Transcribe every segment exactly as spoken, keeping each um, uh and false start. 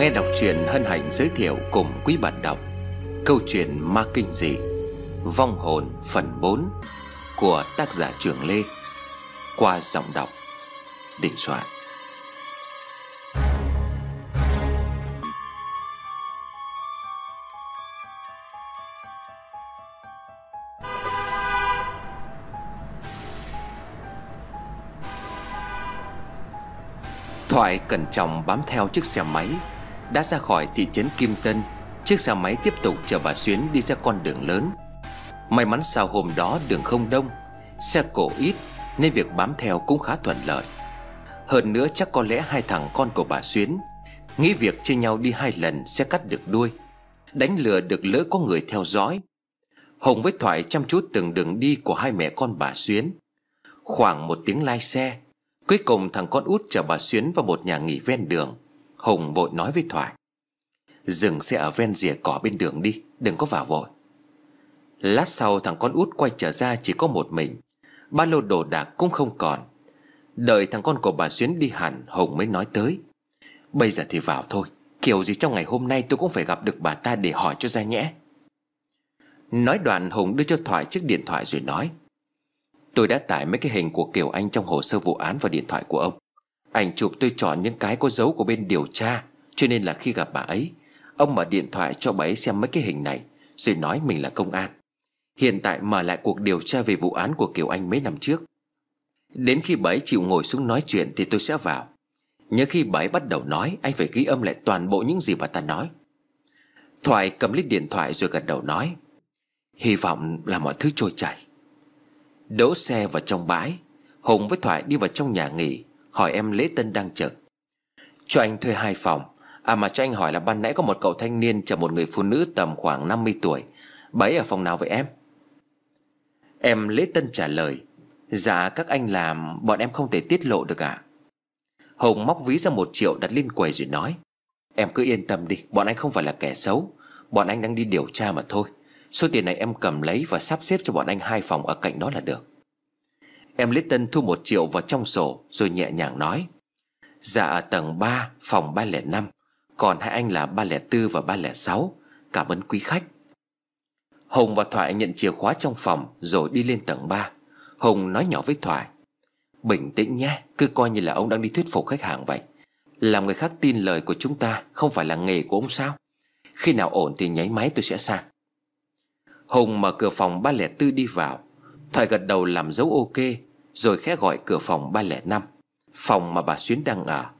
Nghe đọc truyện hân hạnh giới thiệu cùng quý bạn đọc câu chuyện ma kinh dị Vong hồn phần bốn của tác giả Trường Lê qua giọng đọc Đình Soạn. Thoại cẩn trọng bám theo chiếc xe máy đã ra khỏi thị trấn Kim Tân. Chiếc xe máy tiếp tục chở bà Xuyến đi ra con đường lớn. May mắn sao hôm đó đường không đông, xe cộ ít nên việc bám theo cũng khá thuận lợi. Hơn nữa chắc có lẽ hai thằng con của bà Xuyến nghĩ việc chia nhau đi hai lần sẽ cắt được đuôi, đánh lừa được lỡ có người theo dõi. Hùng với Thoại chăm chút từng đường đi của hai mẹ con bà Xuyến. Khoảng một tiếng lai xe, cuối cùng thằng con út chở bà Xuyến vào một nhà nghỉ ven đường. Hùng vội nói với Thoại: "Dừng xe ở ven rìa cỏ bên đường đi, đừng có vào vội." Lát sau thằng con út quay trở ra chỉ có một mình, ba lô đồ đạc cũng không còn. Đợi thằng con của bà Xuyến đi hẳn, Hùng mới nói tới: "Bây giờ thì vào thôi, kiểu gì trong ngày hôm nay tôi cũng phải gặp được bà ta để hỏi cho ra nhẽ." Nói đoạn Hùng đưa cho Thoại chiếc điện thoại rồi nói: "Tôi đã tải mấy cái hình của Kiều Anh trong hồ sơ vụ án vào điện thoại của ông. Ảnh chụp tôi chọn những cái có dấu của bên điều tra, cho nên là khi gặp bà ấy, ông mở điện thoại cho bà ấy xem mấy cái hình này, rồi nói mình là công an. Hiện tại mở lại cuộc điều tra về vụ án của Kiều Anh mấy năm trước. Đến khi bà ấy chịu ngồi xuống nói chuyện thì tôi sẽ vào. Nhớ khi bà ấy bắt đầu nói, anh phải ghi âm lại toàn bộ những gì bà ta nói." Thoại cầm lấy điện thoại rồi gật đầu nói: "Hy vọng là mọi thứ trôi chảy." Đỗ xe vào trong bãi, Hùng với Thoại đi vào trong nhà nghỉ, hỏi em Lễ Tân đang trực: "Cho anh thuê hai phòng. À mà cho anh hỏi là ban nãy có một cậu thanh niên chở một người phụ nữ tầm khoảng năm mươi tuổi. Bà ấy ở phòng nào vậy em?" Em Lễ Tân trả lời: "Dạ các anh làm bọn em không thể tiết lộ được ạ." Hùng móc ví ra một triệu đặt lên quầy rồi nói: "Em cứ yên tâm đi, bọn anh không phải là kẻ xấu. Bọn anh đang đi điều tra mà thôi. Số tiền này em cầm lấy và sắp xếp cho bọn anh hai phòng ở cạnh đó là được." Em Lễ Tân thu một triệu vào trong sổ rồi nhẹ nhàng nói: "Dạ ở tầng ba, phòng ba không năm. Còn hai anh là ba không bốn và ba không sáu. Cảm ơn quý khách." Hùng và Thoại nhận chìa khóa trong phòng rồi đi lên tầng ba. Hùng nói nhỏ với Thoại: "Bình tĩnh nhé, cứ coi như là ông đang đi thuyết phục khách hàng vậy. Làm người khác tin lời của chúng ta không phải là nghề của ông sao? Khi nào ổn thì nháy máy tôi sẽ sang." Hùng mở cửa phòng ba không bốn đi vào. Thoại gật đầu làm dấu ok rồi khẽ gọi cửa phòng ba không năm, phòng mà bà Xuyến đang ở.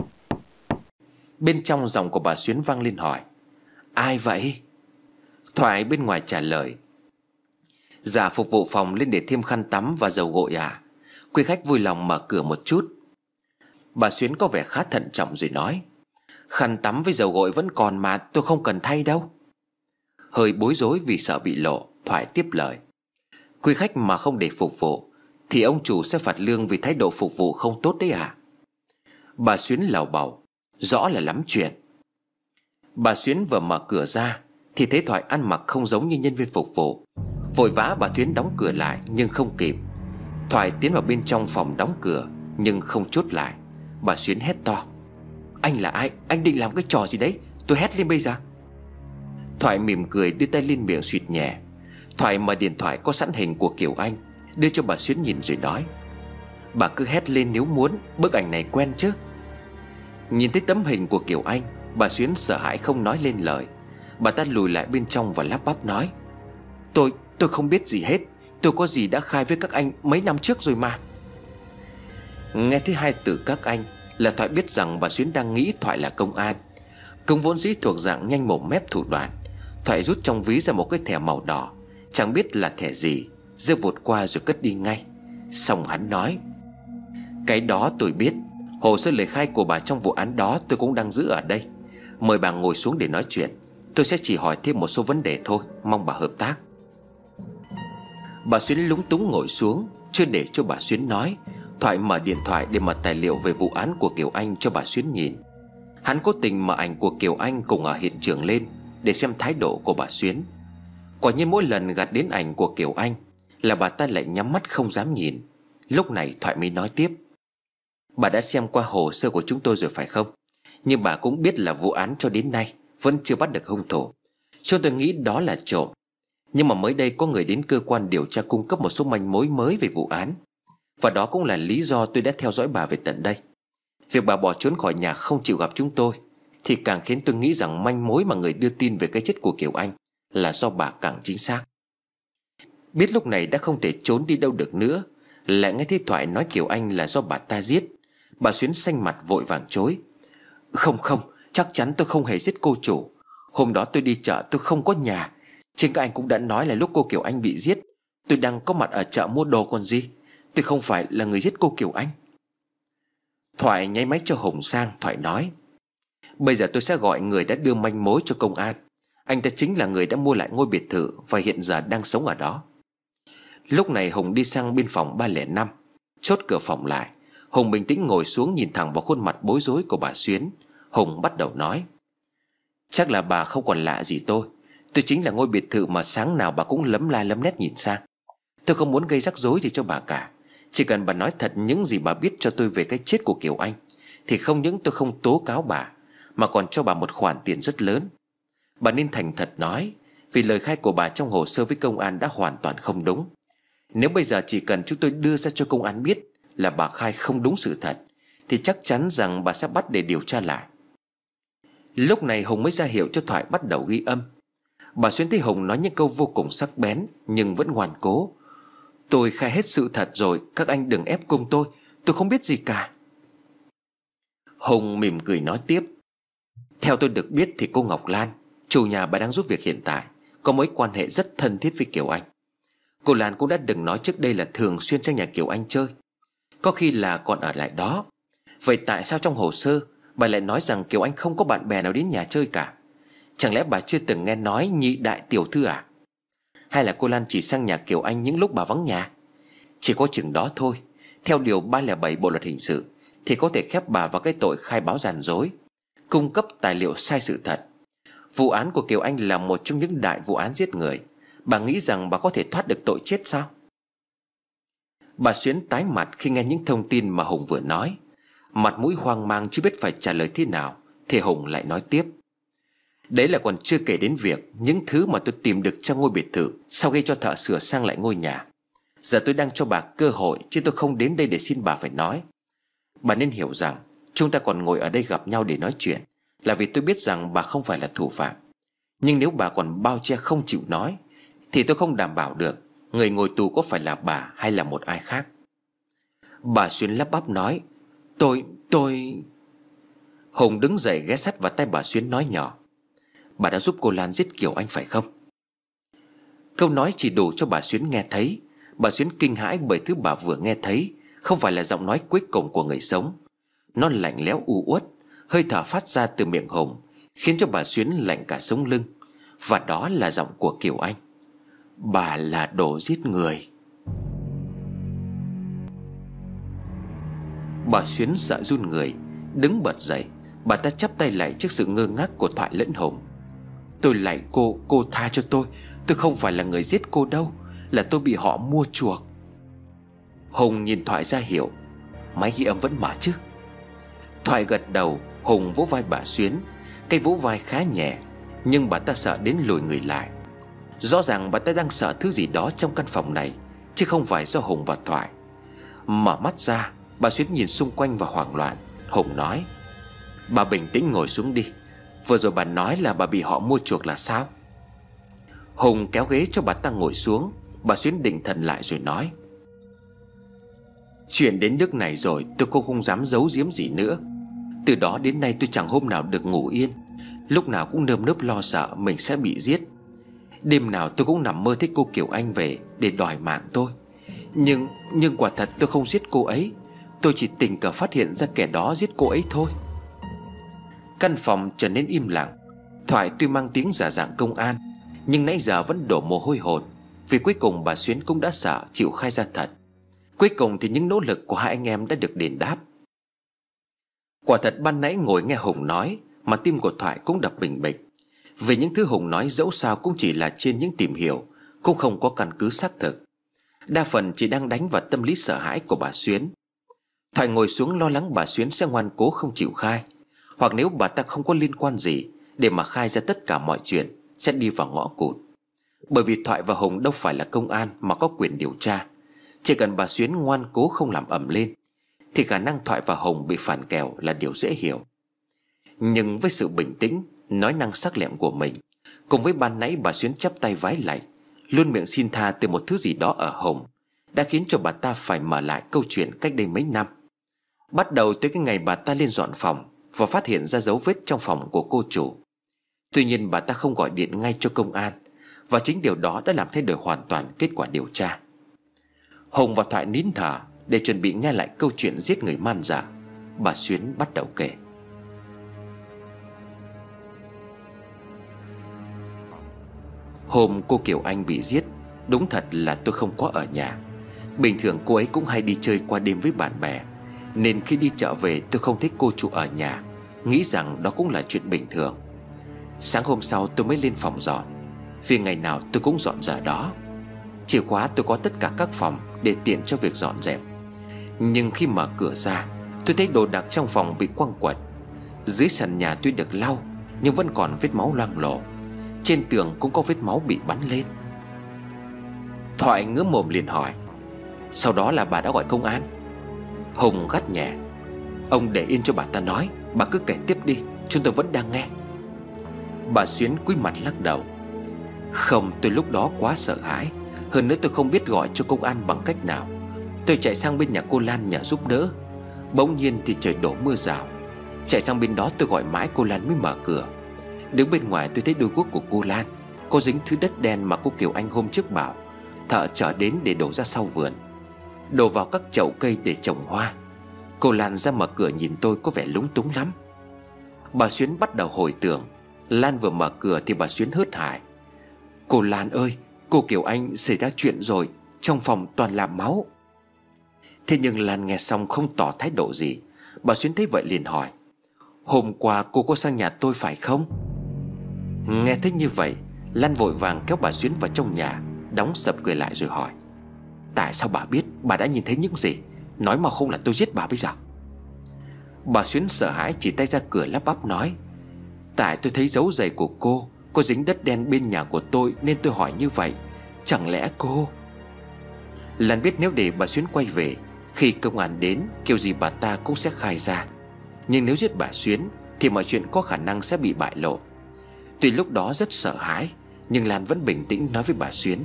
Bên trong giọng của bà Xuyến vang lên hỏi: "Ai vậy?" Thoại bên ngoài trả lời: "Dạ phục vụ phòng lên để thêm khăn tắm và dầu gội à? Quý khách vui lòng mở cửa một chút." Bà Xuyến có vẻ khá thận trọng rồi nói: "Khăn tắm với dầu gội vẫn còn mà, tôi không cần thay đâu." Hơi bối rối vì sợ bị lộ, Thoại tiếp lời: "Quý khách mà không để phục vụ thì ông chủ sẽ phạt lương vì thái độ phục vụ không tốt đấy à?" Bà Xuyến lầu bầu: "Rõ là lắm chuyện." Bà Xuyến vừa mở cửa ra thì thấy Thoại ăn mặc không giống như nhân viên phục vụ. Vội vã bà Xuyến đóng cửa lại nhưng không kịp. Thoại tiến vào bên trong phòng đóng cửa nhưng không chốt lại. Bà Xuyến hét to: "Anh là ai? Anh định làm cái trò gì đấy? Tôi hét lên bây giờ." Thoại mỉm cười đưa tay lên miệng suýt nhẹ. Thoại mở điện thoại có sẵn hình của Kiều Anh đưa cho bà Xuyến nhìn rồi nói: "Bà cứ hét lên nếu muốn, bức ảnh này quen chứ." Nhìn thấy tấm hình của Kiều Anh, bà Xuyến sợ hãi không nói lên lời. Bà ta lùi lại bên trong và lắp bắp nói: Tôi, tôi không biết gì hết. Tôi có gì đã khai với các anh mấy năm trước rồi mà." Nghe thấy hai từ các anh là Thoại biết rằng bà Xuyến đang nghĩ Thoại là công an. Công vốn dĩ thuộc dạng nhanh mồm mép thủ đoạn. Thoại rút trong ví ra một cái thẻ màu đỏ, chẳng biết là thẻ gì, giơ vụt qua rồi cất đi ngay. Xong hắn nói: "Cái đó tôi biết. Hồ sơ lời khai của bà trong vụ án đó tôi cũng đang giữ ở đây. Mời bà ngồi xuống để nói chuyện. Tôi sẽ chỉ hỏi thêm một số vấn đề thôi, mong bà hợp tác." Bà Xuyến lúng túng ngồi xuống. Chưa để cho bà Xuyến nói, Thoại mở điện thoại để mở tài liệu về vụ án của Kiều Anh cho bà Xuyến nhìn. Hắn cố tình mở ảnh của Kiều Anh cùng ở hiện trường lên để xem thái độ của bà Xuyến. Quả nhiên mỗi lần gạt đến ảnh của Kiều Anh là bà ta lại nhắm mắt không dám nhìn. Lúc này Thoại mới nói tiếp: "Bà đã xem qua hồ sơ của chúng tôi rồi phải không? Nhưng bà cũng biết là vụ án cho đến nay vẫn chưa bắt được hung thủ. Cho tôi nghĩ đó là trộm. Nhưng mà mới đây có người đến cơ quan điều tra cung cấp một số manh mối mới về vụ án. Và đó cũng là lý do tôi đã theo dõi bà về tận đây. Việc bà bỏ trốn khỏi nhà không chịu gặp chúng tôi thì càng khiến tôi nghĩ rằng manh mối mà người đưa tin về cái chết của Kiều Anh là do bà càng chính xác. Biết lúc này đã không thể trốn đi đâu được nữa, lại nghe thấy Thoại nói Kiều Anh là do bà ta giết, bà Xuyến xanh mặt vội vàng chối. Không không, chắc chắn tôi không hề giết cô chủ. Hôm đó tôi đi chợ tôi không có nhà. Chính các anh cũng đã nói là lúc cô Kiều Anh bị giết, tôi đang có mặt ở chợ mua đồ còn gì. Tôi không phải là người giết cô Kiều Anh. Thoại nháy máy cho Hùng sang. Thoại nói: Bây giờ tôi sẽ gọi người đã đưa manh mối cho công an. Anh ta chính là người đã mua lại ngôi biệt thự và hiện giờ đang sống ở đó. Lúc này Hùng đi sang bên phòng ba không năm, chốt cửa phòng lại. Hùng bình tĩnh ngồi xuống nhìn thẳng vào khuôn mặt bối rối của bà Xuyến. Hùng bắt đầu nói: Chắc là bà không còn lạ gì tôi. Tôi chính là ngôi biệt thự mà sáng nào bà cũng lấm la lấm nét nhìn sang. Tôi không muốn gây rắc rối gì cho bà cả. Chỉ cần bà nói thật những gì bà biết cho tôi về cái chết của Kiều Anh thì không những tôi không tố cáo bà, mà còn cho bà một khoản tiền rất lớn. Bà nên thành thật nói, vì lời khai của bà trong hồ sơ với công an đã hoàn toàn không đúng. Nếu bây giờ chỉ cần chúng tôi đưa ra cho công an biết là bà khai không đúng sự thật thì chắc chắn rằng bà sẽ bắt để điều tra lại. Lúc này Hùng mới ra hiệu cho Thoại bắt đầu ghi âm. Bà Xuyến thấy Hùng nói những câu vô cùng sắc bén nhưng vẫn ngoan cố. Tôi khai hết sự thật rồi, các anh đừng ép cung tôi. Tôi không biết gì cả. Hùng mỉm cười nói tiếp: Theo tôi được biết thì cô Ngọc Lan, chủ nhà bà đang giúp việc hiện tại, có mối quan hệ rất thân thiết với Kiều Anh. Cô Lan cũng đã từng nói trước đây là thường xuyên sang nhà Kiều Anh chơi, có khi là còn ở lại đó. Vậy tại sao trong hồ sơ bà lại nói rằng Kiều Anh không có bạn bè nào đến nhà chơi cả? Chẳng lẽ bà chưa từng nghe nói nhị đại tiểu thư à? Hay là cô Lan chỉ sang nhà Kiều Anh những lúc bà vắng nhà? Chỉ có chừng đó thôi. Theo điều ba không bảy Bộ luật hình sự thì có thể khép bà vào cái tội khai báo gian dối, cung cấp tài liệu sai sự thật. Vụ án của Kiều Anh là một trong những đại vụ án giết người. Bà nghĩ rằng bà có thể thoát được tội chết sao? Bà Xuyến tái mặt khi nghe những thông tin mà Hùng vừa nói. Mặt mũi hoang mang chưa biết phải trả lời thế nào thì Hùng lại nói tiếp: Đấy là còn chưa kể đến việc những thứ mà tôi tìm được trong ngôi biệt thự sau khi cho thợ sửa sang lại ngôi nhà. Giờ tôi đang cho bà cơ hội, chứ tôi không đến đây để xin bà phải nói. Bà nên hiểu rằng chúng ta còn ngồi ở đây gặp nhau để nói chuyện là vì tôi biết rằng bà không phải là thủ phạm. Nhưng nếu bà còn bao che không chịu nói thì tôi không đảm bảo được người ngồi tù có phải là bà hay là một ai khác. Bà Xuyến lắp bắp nói: Tôi, tôi... Hùng đứng dậy ghé sát vào tay bà Xuyến nói nhỏ: Bà đã giúp cô Lan giết Kiều Anh phải không? Câu nói chỉ đủ cho bà Xuyến nghe thấy. Bà Xuyến kinh hãi bởi thứ bà vừa nghe thấy không phải là giọng nói cuối cùng của người sống. Nó lạnh lẽo u uất, hơi thở phát ra từ miệng Hùng khiến cho bà Xuyến lạnh cả sống lưng. Và đó là giọng của Kiều Anh: Bà là đồ giết người. Bà Xuyến sợ run người, đứng bật dậy. Bà ta chắp tay lại trước sự ngơ ngác của Thoại lẫn Hùng. Tôi lạy cô, cô tha cho tôi. Tôi không phải là người giết cô đâu, là tôi bị họ mua chuộc. Hùng nhìn Thoại ra hiệu: Máy ghi âm vẫn mở chứ? Thoại gật đầu. Hùng vỗ vai bà Xuyến. Cái vỗ vai khá nhẹ, nhưng bà ta sợ đến lùi người lại. Rõ ràng bà ta đang sợ thứ gì đó trong căn phòng này, chứ không phải do Hùng và Thoại. Mở mắt ra, bà Xuyến nhìn xung quanh và hoảng loạn. Hùng nói: Bà bình tĩnh ngồi xuống đi. Vừa rồi bà nói là bà bị họ mua chuộc là sao? Hùng kéo ghế cho bà ta ngồi xuống. Bà Xuyến định thần lại rồi nói: Chuyện đến nước này rồi, tôi cũng không dám giấu giếm gì nữa. Từ đó đến nay tôi chẳng hôm nào được ngủ yên. Lúc nào cũng nơm nớp lo sợ mình sẽ bị giết. Đêm nào tôi cũng nằm mơ thấy cô Kiều Anh về để đòi mạng tôi. Nhưng nhưng quả thật tôi không giết cô ấy. Tôi chỉ tình cờ phát hiện ra kẻ đó giết cô ấy thôi. Căn phòng trở nên im lặng. Thoại tuy mang tiếng giả dạng công an, nhưng nãy giờ vẫn đổ mồ hôi hột, vì cuối cùng bà Xuyến cũng đã sợ chịu khai ra thật. Cuối cùng thì những nỗ lực của hai anh em đã được đền đáp. Quả thật ban nãy ngồi nghe Hùng nói mà tim của Thoại cũng đập bình bịch. Vì những thứ Hùng nói dẫu sao cũng chỉ là trên những tìm hiểu, cũng không có căn cứ xác thực. Đa phần chỉ đang đánh vào tâm lý sợ hãi của bà Xuyến. Thoại ngồi xuống lo lắng bà Xuyến sẽ ngoan cố không chịu khai. Hoặc nếu bà ta không có liên quan gì để mà khai ra tất cả mọi chuyện, sẽ đi vào ngõ cụt. Bởi vì Thoại và Hùng đâu phải là công an mà có quyền điều tra. Chỉ cần bà Xuyến ngoan cố không làm ầm lên thì khả năng Thoại và Hùng bị phản kèo là điều dễ hiểu. Nhưng với sự bình tĩnh, nói năng sắc lẹm của mình, cùng với ban nãy bà Xuyến chắp tay vái lạy, luôn miệng xin tha từ một thứ gì đó ở Hùng, đã khiến cho bà ta phải mở lại câu chuyện cách đây mấy năm. Bắt đầu tới cái ngày bà ta lên dọn phòng và phát hiện ra dấu vết trong phòng của cô chủ. Tuy nhiên bà ta không gọi điện ngay cho công an, và chính điều đó đã làm thay đổi hoàn toàn kết quả điều tra. Hùng và Thoại nín thở để chuẩn bị nghe lại câu chuyện giết người man dợ. Bà Xuyến bắt đầu kể. Hôm cô Kiều Anh bị giết, đúng thật là tôi không có ở nhà. Bình thường cô ấy cũng hay đi chơi qua đêm với bạn bè, nên khi đi chợ về tôi không thấy cô chủ ở nhà, nghĩ rằng đó cũng là chuyện bình thường. Sáng hôm sau tôi mới lên phòng dọn, vì ngày nào tôi cũng dọn giờ đó. Chìa khóa tôi có tất cả các phòng để tiện cho việc dọn dẹp. Nhưng khi mở cửa ra, tôi thấy đồ đạc trong phòng bị quăng quật. Dưới sàn nhà tuy được lau nhưng vẫn còn vết máu loang lổ. Trên tường cũng có vết máu bị bắn lên. Thoại ngứa mồm liền hỏi: sau đó là bà đã gọi công an? Hùng gắt nhẹ: ông để yên cho bà ta nói, bà cứ kể tiếp đi, chúng tôi vẫn đang nghe. Bà Xuyến cúi mặt lắc đầu: không, tôi lúc đó quá sợ hãi. Hơn nữa tôi không biết gọi cho công an bằng cách nào. Tôi chạy sang bên nhà cô Lan nhờ giúp đỡ. Bỗng nhiên thì trời đổ mưa rào. Chạy sang bên đó tôi gọi mãi cô Lan mới mở cửa. Đứng bên ngoài tôi thấy đôi guốc của cô Lan có dính thứ đất đen mà cô Kiều Anh hôm trước bảo thợ chở đến để đổ ra sau vườn, đổ vào các chậu cây để trồng hoa. Cô Lan ra mở cửa nhìn tôi có vẻ lúng túng lắm. Bà Xuyến bắt đầu hồi tưởng. Lan vừa mở cửa thì bà Xuyến hớt hải: cô Lan ơi, cô Kiều Anh xảy ra chuyện rồi, trong phòng toàn là máu. Thế nhưng Lan nghe xong không tỏ thái độ gì. Bà Xuyến thấy vậy liền hỏi: hôm qua cô có sang nhà tôi phải không? Nghe thấy như vậy, Lan vội vàng kéo bà Xuyến vào trong nhà, đóng sập cửa lại rồi hỏi: tại sao bà biết? Bà đã nhìn thấy những gì? Nói mà không là tôi giết bà bây giờ. Bà Xuyến sợ hãi chỉ tay ra cửa lắp bắp nói: tại tôi thấy dấu giày của cô có dính đất đen bên nhà của tôi nên tôi hỏi như vậy. Chẳng lẽ cô... Lan biết nếu để bà Xuyến quay về, khi công an đến kiểu gì bà ta cũng sẽ khai ra. Nhưng nếu giết bà Xuyến thì mọi chuyện có khả năng sẽ bị bại lộ. Tuy lúc đó rất sợ hãi, nhưng Lan vẫn bình tĩnh nói với bà Xuyến: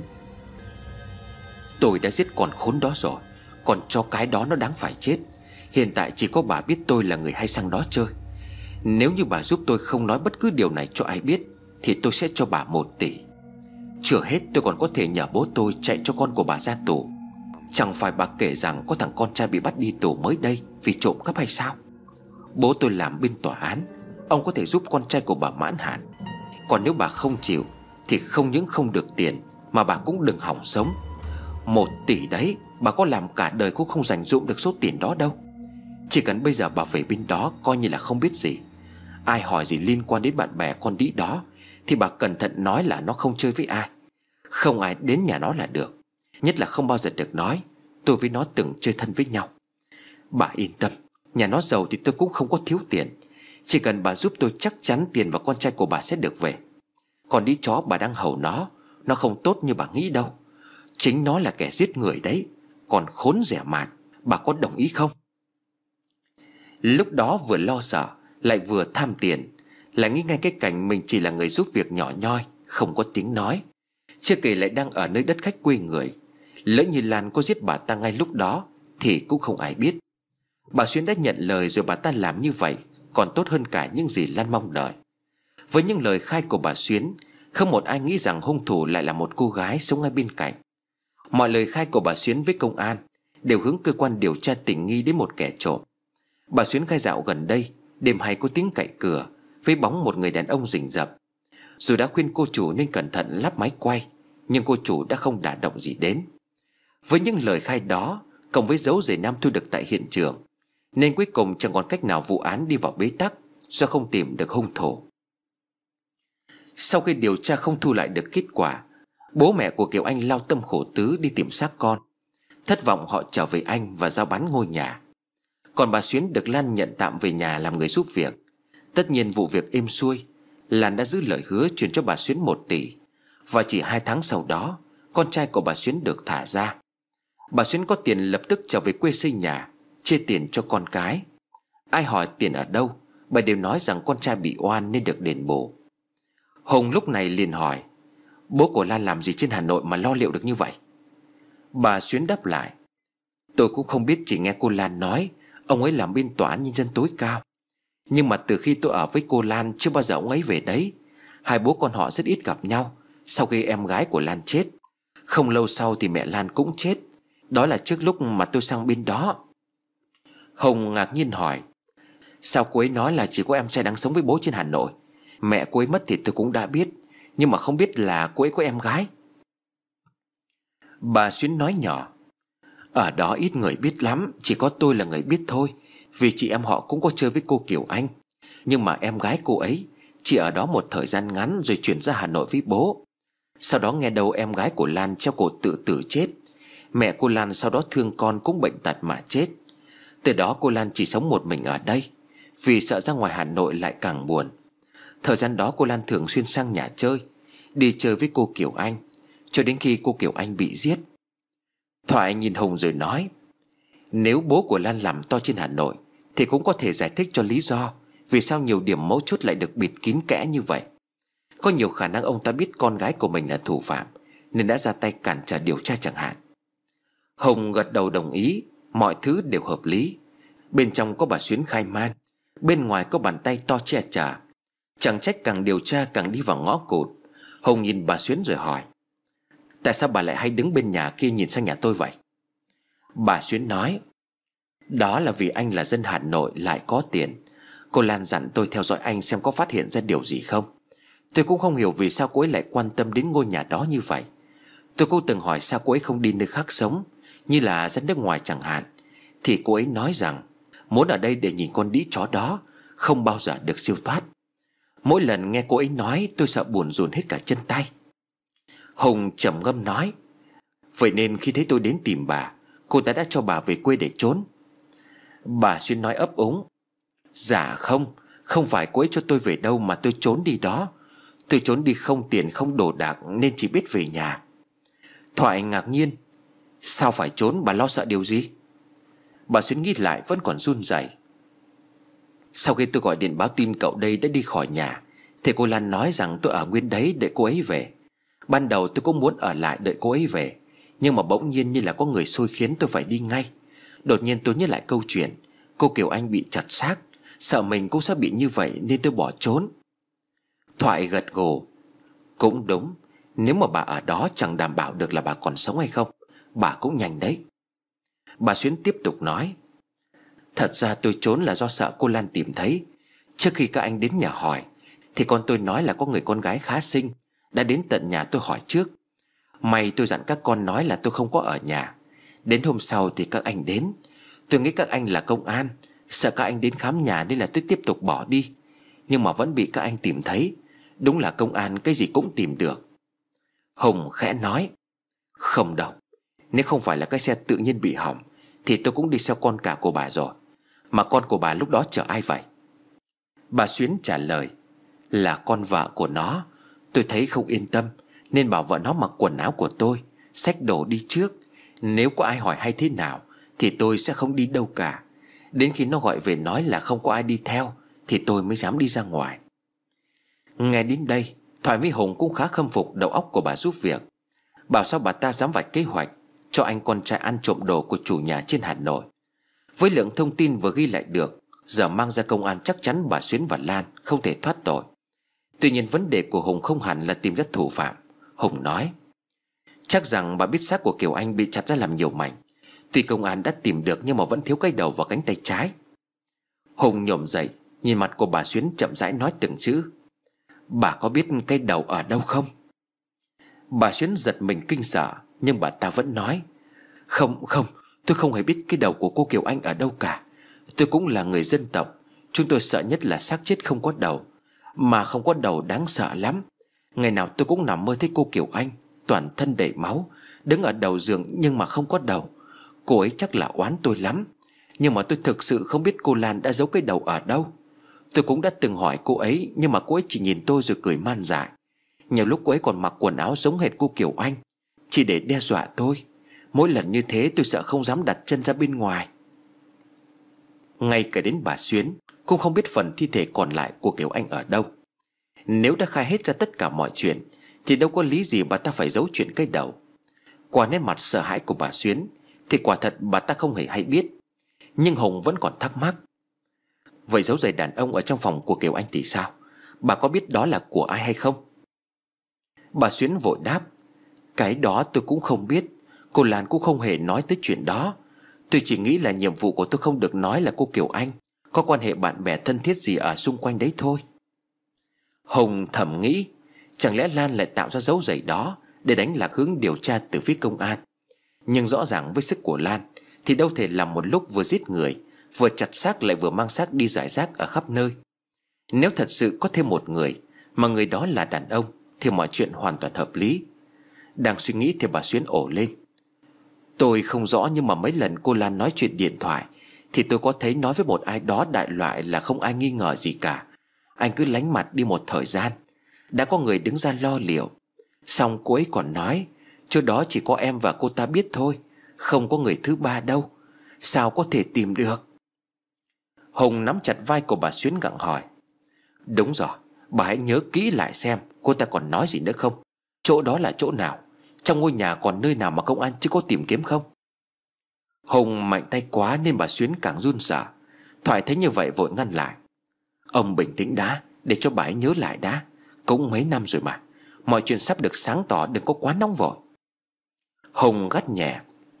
tôi đã giết con khốn đó rồi, còn cho cái đó nó đáng phải chết. Hiện tại chỉ có bà biết tôi là người hay sang đó chơi. Nếu như bà giúp tôi không nói bất cứ điều này cho ai biết thì tôi sẽ cho bà một tỷ. Chưa hết tôi còn có thể nhờ bố tôi chạy cho con của bà ra tù. Chẳng phải bà kể rằng có thằng con trai bị bắt đi tù mới đây vì trộm cắp hay sao? Bố tôi làm bên tòa án, ông có thể giúp con trai của bà mãn hạn. Còn nếu bà không chịu thì không những không được tiền mà bà cũng đừng hỏng sống. Một tỷ đấy, bà có làm cả đời cũng không dành dụm được số tiền đó đâu. Chỉ cần bây giờ bà về bên đó coi như là không biết gì. Ai hỏi gì liên quan đến bạn bè con đĩ đó thì bà cẩn thận nói là nó không chơi với ai, không ai đến nhà nó là được. Nhất là không bao giờ được nói tôi với nó từng chơi thân với nhau. Bà yên tâm, nhà nó giàu thì tôi cũng không có thiếu tiền. Chỉ cần bà giúp tôi chắc chắn tiền và con trai của bà sẽ được về. Còn đĩ chó bà đang hầu nó, nó không tốt như bà nghĩ đâu. Chính nó là kẻ giết người đấy. Còn khốn rẻ mạt, bà có đồng ý không? Lúc đó vừa lo sợ lại vừa tham tiền, lại nghĩ ngay cái cảnh mình chỉ là người giúp việc nhỏ nhoi, không có tiếng nói. Chưa kể lại đang ở nơi đất khách quê người. Lỡ như Lan có giết bà ta ngay lúc đó thì cũng không ai biết. Bà Xuyến đã nhận lời rồi bà ta làm như vậy còn tốt hơn cả những gì Lan mong đợi. Với những lời khai của bà Xuyến, không một ai nghĩ rằng hung thủ lại là một cô gái sống ngay bên cạnh. Mọi lời khai của bà Xuyến với công an đều hướng cơ quan điều tra tình nghi đến một kẻ trộm. Bà Xuyến khai dạo gần đây đêm hay có tiếng cậy cửa với bóng một người đàn ông rình rập. Dù đã khuyên cô chủ nên cẩn thận lắp máy quay, nhưng cô chủ đã không đả động gì đến. Với những lời khai đó cộng với dấu giày nam thu được tại hiện trường, nên cuối cùng chẳng còn cách nào vụ án đi vào bế tắc do không tìm được hung thủ. Sau khi điều tra không thu lại được kết quả, bố mẹ của Kiều Anh lao tâm khổ tứ đi tìm xác con. Thất vọng họ trở về Anh và giao bán ngôi nhà. Còn bà Xuyến được Lan nhận tạm về nhà làm người giúp việc. Tất nhiên vụ việc êm xuôi, Lan đã giữ lời hứa chuyển cho bà Xuyến một tỷ. Và chỉ hai tháng sau đó, con trai của bà Xuyến được thả ra. Bà Xuyến có tiền lập tức trở về quê xây nhà, chia tiền cho con cái. Ai hỏi tiền ở đâu, bà đều nói rằng con trai bị oan nên được đền bù. Hùng lúc này liền hỏi: bố của Lan làm gì trên Hà Nội mà lo liệu được như vậy? Bà Xuyến đáp lại: tôi cũng không biết, chỉ nghe cô Lan nói ông ấy làm bên tòa án nhân dân tối cao. Nhưng mà từ khi tôi ở với cô Lan, chưa bao giờ ông ấy về đấy. Hai bố con họ rất ít gặp nhau sau khi em gái của Lan chết. Không lâu sau thì mẹ Lan cũng chết. Đó là trước lúc mà tôi sang bên đó. Hùng ngạc nhiên hỏi: sao cô ấy nói là chỉ có em trai đang sống với bố trên Hà Nội? Mẹ cô ấy mất thì tôi cũng đã biết, nhưng mà không biết là cô ấy có em gái. Bà Xuyến nói nhỏ: ở đó ít người biết lắm, chỉ có tôi là người biết thôi. Vì chị em họ cũng có chơi với cô Kiều Anh. Nhưng mà em gái cô ấy chỉ ở đó một thời gian ngắn rồi chuyển ra Hà Nội với bố. Sau đó nghe đâu em gái của Lan treo cổ tự tử chết. Mẹ cô Lan sau đó thương con cũng bệnh tật mà chết. Từ đó cô Lan chỉ sống một mình ở đây, vì sợ ra ngoài Hà Nội lại càng buồn. Thời gian đó cô Lan thường xuyên sang nhà chơi, đi chơi với cô Kiều Anh, cho đến khi cô Kiều Anh bị giết. Thoại nhìn Hùng rồi nói: nếu bố của Lan làm to trên Hà Nội thì cũng có thể giải thích cho lý do vì sao nhiều điểm mấu chốt lại được bịt kín kẽ như vậy. Có nhiều khả năng ông ta biết con gái của mình là thủ phạm nên đã ra tay cản trở điều tra chẳng hạn. Hùng gật đầu đồng ý. Mọi thứ đều hợp lý. Bên trong có bà Xuyến khai man, bên ngoài có bàn tay to che chở. Chẳng trách càng điều tra càng đi vào ngõ cụt. Hùng nhìn bà Xuyến rồi hỏi: tại sao bà lại hay đứng bên nhà kia nhìn sang nhà tôi vậy? Bà Xuyến nói: đó là vì anh là dân Hà Nội lại có tiền. Cô Lan dặn tôi theo dõi anh xem có phát hiện ra điều gì không. Tôi cũng không hiểu vì sao cô ấy lại quan tâm đến ngôi nhà đó như vậy. Tôi cũng từng hỏi sao cô ấy không đi nơi khác sống, như là ra nước ngoài chẳng hạn. Thì cô ấy nói rằng muốn ở đây để nhìn con đĩ chó đó, không bao giờ được siêu thoát. Mỗi lần nghe cô ấy nói tôi sợ buồn rùn hết cả chân tay. Hùng trầm ngâm nói: vậy nên khi thấy tôi đến tìm bà, cô ta đã cho bà về quê để trốn? Bà Xuyên nói ấp úng: dạ không, không phải cô ấy cho tôi về đâu mà tôi trốn đi đó. Tôi trốn đi không tiền không đồ đạc nên chỉ biết về nhà. Thoại ngạc nhiên: sao phải trốn, bà lo sợ điều gì? Bà Xuyên nghĩ lại vẫn còn run rẩy. Sau khi tôi gọi điện báo tin cậu đây đã đi khỏi nhà thì cô Lan nói rằng tôi ở nguyên đấy đợi cô ấy về. Ban đầu tôi cũng muốn ở lại đợi cô ấy về, nhưng mà bỗng nhiên như là có người xui khiến tôi phải đi ngay. Đột nhiên tôi nhớ lại câu chuyện cô Kiều Anh bị chặt xác, sợ mình cũng sẽ bị như vậy nên tôi bỏ trốn. Thoại gật gù: cũng đúng, nếu mà bà ở đó chẳng đảm bảo được là bà còn sống hay không. Bà cũng nhanh đấy. Bà Xuyến tiếp tục nói: thật ra tôi trốn là do sợ cô Lan tìm thấy. Trước khi các anh đến nhà hỏi thì con tôi nói là có người con gái khá xinh đã đến tận nhà tôi hỏi trước. May tôi dặn các con nói là tôi không có ở nhà. Đến hôm sau thì các anh đến. Tôi nghĩ các anh là công an, sợ các anh đến khám nhà nên là tôi tiếp tục bỏ đi. Nhưng mà vẫn bị các anh tìm thấy. Đúng là công an cái gì cũng tìm được. Hùng khẽ nói: không đâu, nếu không phải là cái xe tự nhiên bị hỏng thì tôi cũng đi theo con cả của bà rồi. Mà con của bà lúc đó chở ai vậy? Bà Xuyến trả lời: là con vợ của nó. Tôi thấy không yên tâm nên bảo vợ nó mặc quần áo của tôi, xách đồ đi trước. Nếu có ai hỏi hay thế nào thì tôi sẽ không đi đâu cả. Đến khi nó gọi về nói là không có ai đi theo thì tôi mới dám đi ra ngoài. Nghe đến đây, Thoại với Hùng cũng khá khâm phục đầu óc của bà giúp việc. Bảo sao bà ta dám vạch kế hoạch cho anh con trai ăn trộm đồ của chủ nhà trên Hà Nội. Với lượng thông tin vừa ghi lại được, giờ mang ra công an chắc chắn bà Xuyến và Lan không thể thoát tội. Tuy nhiên vấn đề của Hùng không hẳn là tìm ra thủ phạm. Hùng nói: chắc rằng bà biết xác của Kiều Anh bị chặt ra làm nhiều mảnh. Tuy công an đã tìm được nhưng mà vẫn thiếu cái đầu và cánh tay trái. Hùng nhổm dậy, nhìn mặt của bà Xuyến chậm rãi nói từng chữ: bà có biết cái đầu ở đâu không? Bà Xuyến giật mình kinh sợ, nhưng bà ta vẫn nói: Không không tôi không hề biết cái đầu của cô Kiều Anh ở đâu cả. Tôi cũng là người dân tộc. Chúng tôi sợ nhất là xác chết không có đầu. Mà không có đầu đáng sợ lắm. Ngày nào tôi cũng nằm mơ thấy cô Kiều Anh toàn thân đầy máu, đứng ở đầu giường nhưng mà không có đầu. Cô ấy chắc là oán tôi lắm. Nhưng mà tôi thực sự không biết cô Lan đã giấu cái đầu ở đâu. Tôi cũng đã từng hỏi cô ấy, nhưng mà cô ấy chỉ nhìn tôi rồi cười man dại. Nhiều lúc cô ấy còn mặc quần áo giống hệt cô Kiều Anh, chỉ để đe dọa tôi. Mỗi lần như thế tôi sợ không dám đặt chân ra bên ngoài. Ngay cả đến bà Xuyến cũng không biết phần thi thể còn lại của Kiều Anh ở đâu. Nếu đã khai hết ra tất cả mọi chuyện thì đâu có lý gì bà ta phải giấu chuyện cái đầu. Qua nét mặt sợ hãi của bà Xuyến thì quả thật bà ta không hề hay biết. Nhưng Hùng vẫn còn thắc mắc. Vậy dấu giày đàn ông ở trong phòng của Kiều Anh thì sao? Bà có biết đó là của ai hay không? Bà Xuyến vội đáp. Cái đó tôi cũng không biết. Cô Lan cũng không hề nói tới chuyện đó. Tôi chỉ nghĩ là nhiệm vụ của tôi không được nói là cô Kiều Anh có quan hệ bạn bè thân thiết gì ở xung quanh đấy thôi. Hùng thầm nghĩ, chẳng lẽ Lan lại tạo ra dấu giày đó để đánh lạc hướng điều tra từ phía công an. Nhưng rõ ràng với sức của Lan thì đâu thể làm một lúc vừa giết người, vừa chặt xác lại vừa mang xác đi rải rác ở khắp nơi. Nếu thật sự có thêm một người mà người đó là đàn ông thì mọi chuyện hoàn toàn hợp lý. Đang suy nghĩ thì bà Xuyến ổ lên. Tôi không rõ, nhưng mà mấy lần cô Lan nói chuyện điện thoại thì tôi có thấy nói với một ai đó đại loại là không ai nghi ngờ gì cả. Anh cứ lánh mặt đi một thời gian, đã có người đứng ra lo liệu. Xong cô ấy còn nói chỗ đó chỉ có em và cô ta biết thôi, không có người thứ ba đâu. Sao có thể tìm được? Hùng nắm chặt vai của bà Xuyến gặng hỏi. Đúng rồi, bà hãy nhớ kỹ lại xem cô ta còn nói gì nữa không. Chỗ đó là chỗ nào? Trong ngôi nhà còn nơi nào mà công an chưa có tìm kiếm không? Hùng mạnh tay quá nên bà Xuyến càng run sợ. Thoại thấy như vậy vội ngăn lại. Ông bình tĩnh đã, để cho bà ấy nhớ lại đã. Cũng mấy năm rồi mà, mọi chuyện sắp được sáng tỏ, đừng có quá nóng vội. Hùng gắt nhẹ.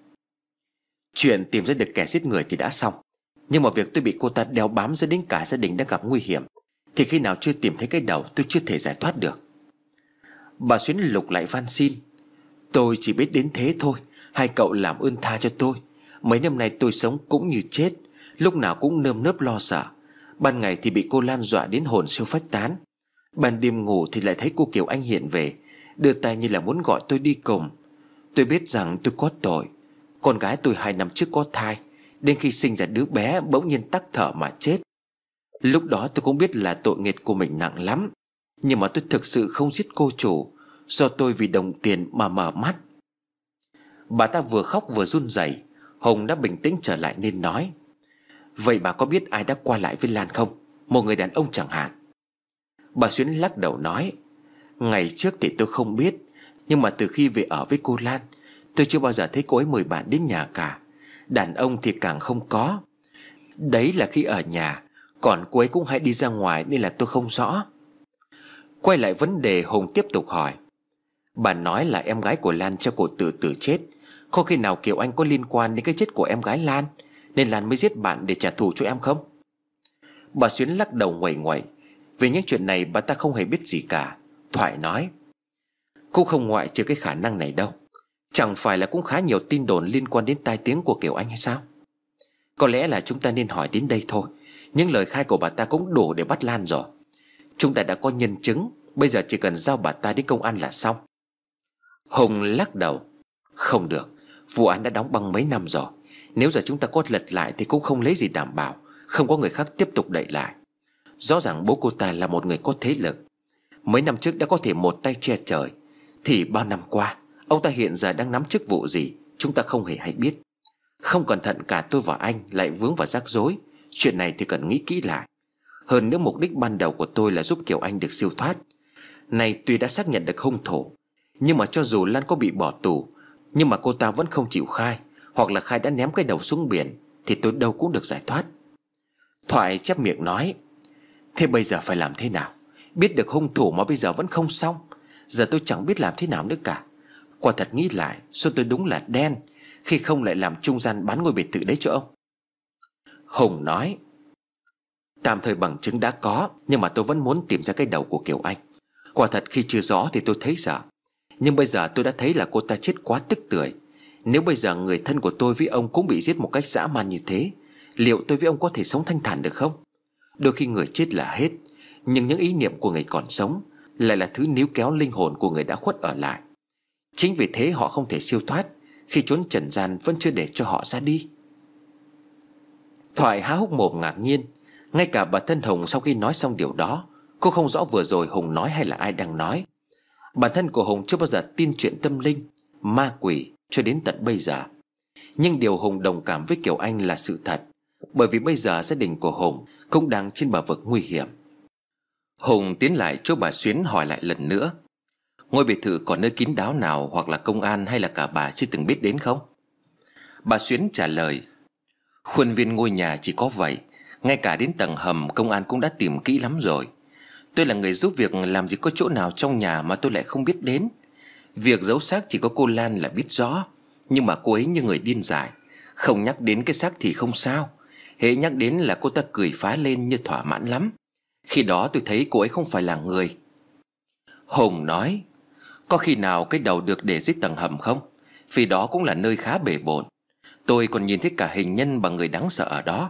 Chuyện tìm ra được kẻ giết người thì đã xong, nhưng mà việc tôi bị cô ta đeo bám dẫn đến cả gia đình đã gặp nguy hiểm thì khi nào chưa tìm thấy cái đầu tôi chưa thể giải thoát được. Bà Xuyến lục lại van xin. Tôi chỉ biết đến thế thôi, hai cậu làm ơn tha cho tôi. Mấy năm nay tôi sống cũng như chết, lúc nào cũng nơm nớp lo sợ. Ban ngày thì bị cô Lan dọa đến hồn siêu phách tán, ban đêm ngủ thì lại thấy cô Kiều Anh hiện về, đưa tay như là muốn gọi tôi đi cùng. Tôi biết rằng tôi có tội. Con gái tôi hai năm trước có thai, đến khi sinh ra đứa bé bỗng nhiên tắc thở mà chết. Lúc đó tôi cũng biết là tội nghiệp của mình nặng lắm, nhưng mà tôi thực sự không giết cô chủ, do tôi vì đồng tiền mà mở mắt. Bà ta vừa khóc vừa run rẩy. Hùng đã bình tĩnh trở lại nên nói. Vậy bà có biết ai đã qua lại với Lan không? Một người đàn ông chẳng hạn. Bà Xuyến lắc đầu nói. Ngày trước thì tôi không biết, nhưng mà từ khi về ở với cô Lan, tôi chưa bao giờ thấy cô ấy mời bạn đến nhà cả. Đàn ông thì càng không có. Đấy là khi ở nhà, còn cô ấy cũng hay đi ra ngoài nên là tôi không rõ. Quay lại vấn đề, Hùng tiếp tục hỏi. Bà nói là em gái của Lan cho cô tự tử chết. Có khi nào Kiều Anh có liên quan đến cái chết của em gái Lan nên Lan mới giết bạn để trả thù cho em không? Bà Xuyến lắc đầu nguậy nguậy. Về những chuyện này bà ta không hề biết gì cả. Thoại nói. Cô không ngoại trừ cái khả năng này đâu. Chẳng phải là cũng khá nhiều tin đồn liên quan đến tai tiếng của Kiều Anh hay sao? Có lẽ là chúng ta nên hỏi đến đây thôi. Những lời khai của bà ta cũng đủ để bắt Lan rồi. Chúng ta đã có nhân chứng, bây giờ chỉ cần giao bà ta đến công an là xong. Hùng lắc đầu. Không được, vụ án đã đóng băng mấy năm rồi. Nếu giờ chúng ta có lật lại thì cũng không lấy gì đảm bảo không có người khác tiếp tục đẩy lại. Rõ ràng bố cô ta là một người có thế lực. Mấy năm trước đã có thể một tay che trời, thì bao năm qua ông ta hiện giờ đang nắm chức vụ gì chúng ta không hề hay biết. Không cẩn thận cả tôi và anh lại vướng vào rắc rối. Chuyện này thì cần nghĩ kỹ lại. Hơn nữa mục đích ban đầu của tôi là giúp Kiều Anh được siêu thoát. Này tuy đã xác nhận được hung thủ, nhưng mà cho dù Lan có bị bỏ tù, nhưng mà cô ta vẫn không chịu khai, hoặc là khai đã ném cái đầu xuống biển, thì tôi đâu cũng được giải thoát. Thoại chép miệng nói. Thế bây giờ phải làm thế nào? Biết được hung thủ mà bây giờ vẫn không xong. Giờ tôi chẳng biết làm thế nào nữa cả. Quả thật nghĩ lại, số tôi đúng là đen khi không lại làm trung gian bán ngôi biệt thự đấy cho ông. Hùng nói. Tạm thời bằng chứng đã có, nhưng mà tôi vẫn muốn tìm ra cái đầu của Kiều Anh. Quả thật khi chưa rõ thì tôi thấy sợ, nhưng bây giờ tôi đã thấy là cô ta chết quá tức tưởi. Nếu bây giờ người thân của tôi với ông cũng bị giết một cách dã man như thế, liệu tôi với ông có thể sống thanh thản được không? Đôi khi người chết là hết, nhưng những ý niệm của người còn sống lại là thứ níu kéo linh hồn của người đã khuất ở lại. Chính vì thế họ không thể siêu thoát khi chốn trần gian vẫn chưa để cho họ ra đi. Thoại há hốc mồm ngạc nhiên. Ngay cả bản thân Hùng sau khi nói xong điều đó, cô không rõ vừa rồi Hùng nói hay là ai đang nói. Bản thân của Hùng chưa bao giờ tin chuyện tâm linh, ma quỷ cho đến tận bây giờ. Nhưng điều Hùng đồng cảm với Kiều Anh là sự thật, bởi vì bây giờ gia đình của Hùng cũng đang trên bờ vực nguy hiểm. Hùng tiến lại chỗ bà Xuyến hỏi lại lần nữa: ngôi biệt thự còn nơi kín đáo nào hoặc là công an hay là cả bà chưa từng biết đến không? Bà Xuyến trả lời: khuôn viên ngôi nhà chỉ có vậy, ngay cả đến tầng hầm công an cũng đã tìm kỹ lắm rồi. Tôi là người giúp việc, làm gì có chỗ nào trong nhà mà tôi lại không biết đến. Việc giấu xác chỉ có cô Lan là biết rõ, nhưng mà cô ấy như người điên dại, không nhắc đến cái xác thì không sao, hễ nhắc đến là cô ta cười phá lên như thỏa mãn lắm. Khi đó tôi thấy cô ấy không phải là người. Hùng nói: có khi nào cái đầu được để dưới tầng hầm không? Vì đó cũng là nơi khá bề bộn. Tôi còn nhìn thấy cả hình nhân và người đáng sợ ở đó.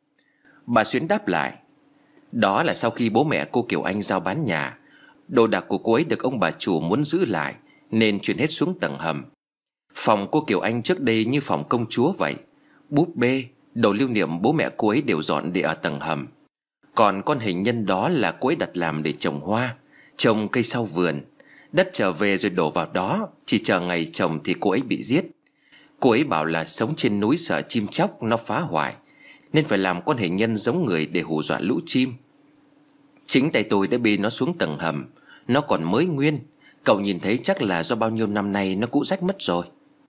Bà Xuyến đáp lại: đó là sau khi bố mẹ cô Kiều Anh giao bán nhà, đồ đạc của cô ấy được ông bà chủ muốn giữ lại nên chuyển hết xuống tầng hầm. Phòng cô Kiều Anh trước đây như phòng công chúa vậy. Búp bê, đồ lưu niệm bố mẹ cô ấy đều dọn để ở tầng hầm. Còn con hình nhân đó là cô ấy đặt làm để trồng hoa, trồng cây sau vườn. Đất trở về rồi đổ vào đó, chỉ chờ ngày trồng thì cô ấy bị giết. Cô ấy bảo là sống trên núi sợ chim chóc nó phá hoại, nên phải làm con hình nhân giống người để hù dọa lũ chim. Chính tay tôi đã bê nó xuống tầng hầm. Nó còn mới nguyên, cậu nhìn thấy chắc là do bao nhiêu năm nay nó cũ rách mất rồi.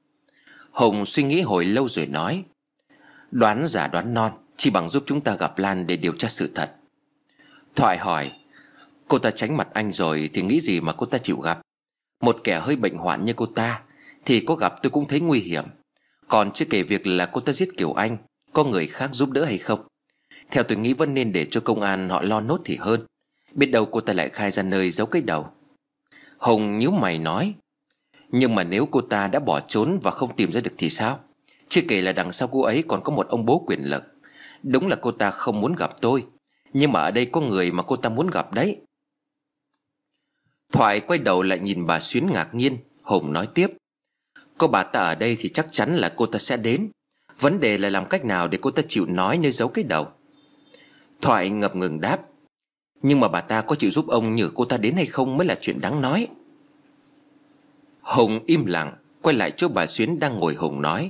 Hùng suy nghĩ hồi lâu rồi nói: đoán giả đoán non, chỉ bằng giúp chúng ta gặp Lan để điều tra sự thật. Thoại hỏi: cô ta tránh mặt anh rồi thì nghĩ gì mà cô ta chịu gặp? Một kẻ hơi bệnh hoạn như cô ta thì có gặp tôi cũng thấy nguy hiểm. Còn chưa kể việc là cô ta giết Kiều Anh, có người khác giúp đỡ hay không. Theo tôi nghĩ vẫn nên để cho công an họ lo nốt thì hơn. Biết đâu cô ta lại khai ra nơi giấu cái đầu. Hùng nhíu mày nói: nhưng mà nếu cô ta đã bỏ trốn và không tìm ra được thì sao? Chưa kể là đằng sau cô ấy còn có một ông bố quyền lực. Đúng là cô ta không muốn gặp tôi, nhưng mà ở đây có người mà cô ta muốn gặp đấy. Thoại quay đầu lại nhìn bà Xuyến ngạc nhiên. Hùng nói tiếp: có bà ta ở đây thì chắc chắn là cô ta sẽ đến. Vấn đề là làm cách nào để cô ta chịu nói nơi giấu cái đầu. Thoại ngập ngừng đáp: nhưng mà bà ta có chịu giúp ông nhờ cô ta đến hay không mới là chuyện đáng nói. Hùng im lặng, quay lại chỗ bà Xuyến đang ngồi. Hùng nói: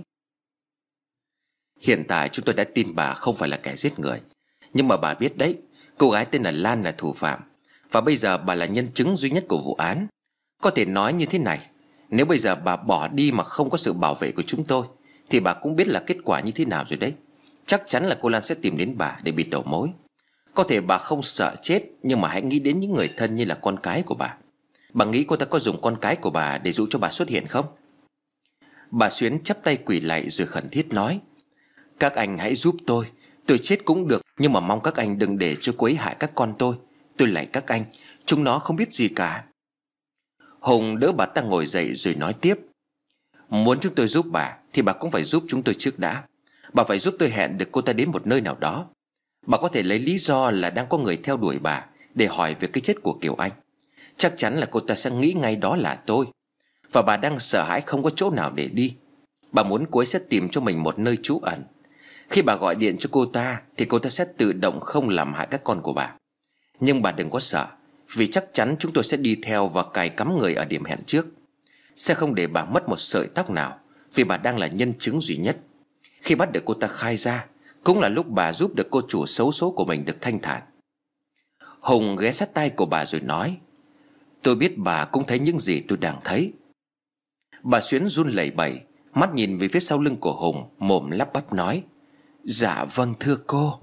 hiện tại chúng tôi đã tin bà không phải là kẻ giết người. Nhưng mà bà biết đấy, cô gái tên là Lan là thủ phạm, và bây giờ bà là nhân chứng duy nhất của vụ án. Có thể nói như thế này: nếu bây giờ bà bỏ đi mà không có sự bảo vệ của chúng tôi thì bà cũng biết là kết quả như thế nào rồi đấy. Chắc chắn là cô Lan sẽ tìm đến bà để bịt đầu mối. Có thể bà không sợ chết, nhưng mà hãy nghĩ đến những người thân như là con cái của bà. Bà nghĩ cô ta có dùng con cái của bà để dụ cho bà xuất hiện không? Bà Xuyến chắp tay quỳ lạy rồi khẩn thiết nói: các anh hãy giúp tôi. Tôi chết cũng được, nhưng mà mong các anh đừng để cho cô ấy hại các con tôi. Tôi lạy các anh, chúng nó không biết gì cả. Hùng đỡ bà ta ngồi dậy rồi nói tiếp: muốn chúng tôi giúp bà thì bà cũng phải giúp chúng tôi trước đã. Bà phải giúp tôi hẹn được cô ta đến một nơi nào đó. Bà có thể lấy lý do là đang có người theo đuổi bà để hỏi về cái chết của Kiều Anh. Chắc chắn là cô ta sẽ nghĩ ngay đó là tôi. Và bà đang sợ hãi không có chỗ nào để đi. Bà muốn cô ấy sẽ tìm cho mình một nơi trú ẩn. Khi bà gọi điện cho cô ta thì cô ta sẽ tự động không làm hại các con của bà. Nhưng bà đừng có sợ, vì chắc chắn chúng tôi sẽ đi theo và cài cắm người ở điểm hẹn trước. Sẽ không để bà mất một sợi tóc nào, vì bà đang là nhân chứng duy nhất. Khi bắt được cô ta khai ra, cũng là lúc bà giúp được cô chủ xấu số của mình được thanh thản. Hùng ghé sát tai của bà rồi nói: tôi biết bà cũng thấy những gì tôi đang thấy. Bà Xuyến run lẩy bẩy, mắt nhìn về phía sau lưng của Hùng, mồm lắp bắp nói: dạ vâng thưa cô.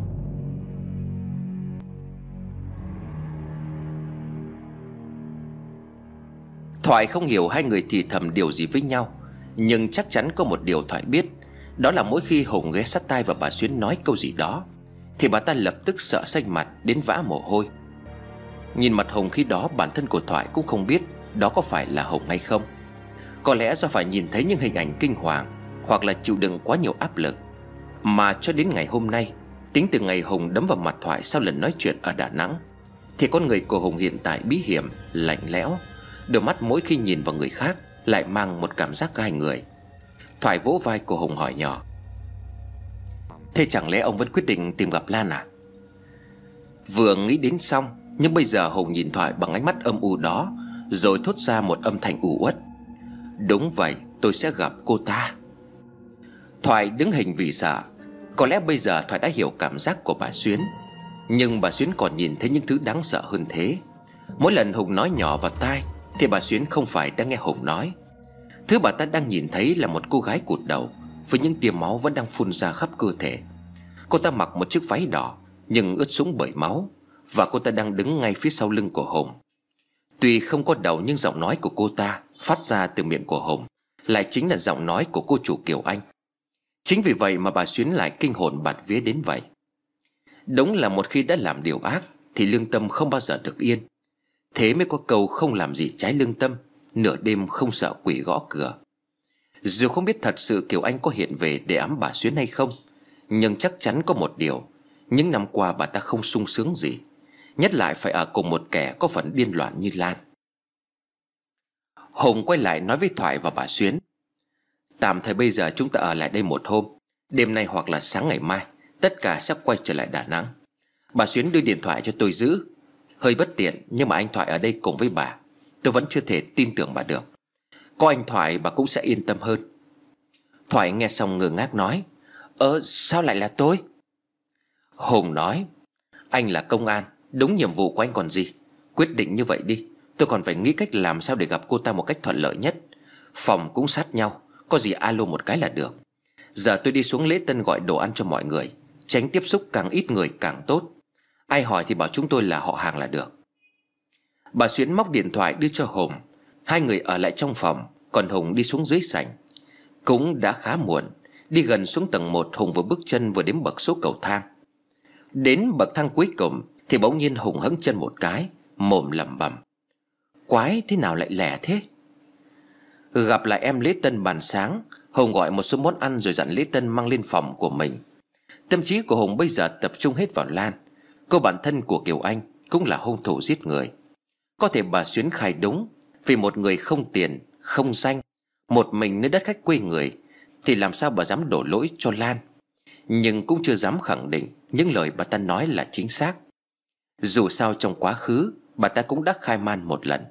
Thoại không hiểu hai người thì thầm điều gì với nhau, nhưng chắc chắn có một điều Thoại biết. Đó là mỗi khi Hùng ghé sát tai vào bà Xuyến nói câu gì đó thì bà ta lập tức sợ xanh mặt đến vã mồ hôi. Nhìn mặt Hùng khi đó, bản thân của Thoại cũng không biết đó có phải là Hùng hay không. Có lẽ do phải nhìn thấy những hình ảnh kinh hoàng, hoặc là chịu đựng quá nhiều áp lực, mà cho đến ngày hôm nay, tính từ ngày Hùng đấm vào mặt Thoại sau lần nói chuyện ở Đà Nẵng, thì con người của Hùng hiện tại bí hiểm, lạnh lẽo. Đôi mắt mỗi khi nhìn vào người khác lại mang một cảm giác gai người. Thoại vỗ vai của Hùng hỏi nhỏ: thế chẳng lẽ ông vẫn quyết định tìm gặp Lan à? Vừa nghĩ đến xong, nhưng bây giờ Hùng nhìn Thoại bằng ánh mắt âm u đó, rồi thốt ra một âm thanh u uất: "Đúng vậy, tôi sẽ gặp cô ta." Thoại đứng hình vì sợ. Có lẽ bây giờ Thoại đã hiểu cảm giác của bà Xuyến, nhưng bà Xuyến còn nhìn thấy những thứ đáng sợ hơn thế. Mỗi lần Hùng nói nhỏ vào tai thì bà Xuyến không phải đang nghe Hùng nói. Thứ bà ta đang nhìn thấy là một cô gái cụt đầu, với những tia máu vẫn đang phun ra khắp cơ thể. Cô ta mặc một chiếc váy đỏ nhưng ướt sũng bởi máu, và cô ta đang đứng ngay phía sau lưng của Hùng. Tuy không có đầu, nhưng giọng nói của cô ta phát ra từ miệng của Hùng lại chính là giọng nói của cô chủ Kiều Anh. Chính vì vậy mà bà Xuyến lại kinh hồn bạt vía đến vậy. Đúng là một khi đã làm điều ác thì lương tâm không bao giờ được yên. Thế mới có câu không làm gì trái lương tâm, nửa đêm không sợ quỷ gõ cửa. Dù không biết thật sự Kiều Anh có hiện về để ẵm bà Xuyến hay không, nhưng chắc chắn có một điều: những năm qua bà ta không sung sướng gì, nhất lại phải ở cùng một kẻ có phần điên loạn như Lan. Hùng quay lại nói với Thoại và bà Xuyến: "Tạm thời bây giờ chúng ta ở lại đây một hôm. Đêm nay hoặc là sáng ngày mai tất cả sẽ quay trở lại Đà Nẵng. Bà Xuyến đưa điện thoại cho tôi giữ. Hơi bất tiện, nhưng mà anh Thoại ở đây cùng với bà, tôi vẫn chưa thể tin tưởng bà được. Có anh Thoại bà cũng sẽ yên tâm hơn." Thoại nghe xong ngơ ngác nói: "Ờ sao lại là tôi?" Hùng nói: "Anh là công an, đúng nhiệm vụ của anh còn gì. Quyết định như vậy đi, tôi còn phải nghĩ cách làm sao để gặp cô ta một cách thuận lợi nhất. Phòng cũng sát nhau, có gì alo một cái là được. Giờ tôi đi xuống lễ tân gọi đồ ăn cho mọi người, tránh tiếp xúc càng ít người càng tốt. Ai hỏi thì bảo chúng tôi là họ hàng là được." Bà Xuyến móc điện thoại đưa cho Hùng. Hai người ở lại trong phòng, còn Hùng đi xuống dưới sảnh. Cũng đã khá muộn. Đi gần xuống tầng một, Hùng vừa bước chân vừa đếm bậc số cầu thang. Đến bậc thang cuối cùng thì bỗng nhiên Hùng hững chân một cái, mồm lẩm bẩm: "Quái, thế nào lại lẻ thế?" Gặp lại em lễ tân bàn sáng, Hùng gọi một số món ăn rồi dặn lễ tân mang lên phòng của mình. Tâm trí của Hùng bây giờ tập trung hết vào Lan, cô bạn thân của Kiều Anh, cũng là hung thủ giết người. Có thể bà Xuyến khai đúng, vì một người không tiền, không danh, một mình nơi đất khách quê người, thì làm sao bà dám đổ lỗi cho Lan. Nhưng cũng chưa dám khẳng định những lời bà ta nói là chính xác. Dù sao trong quá khứ bà ta cũng đã khai man một lần.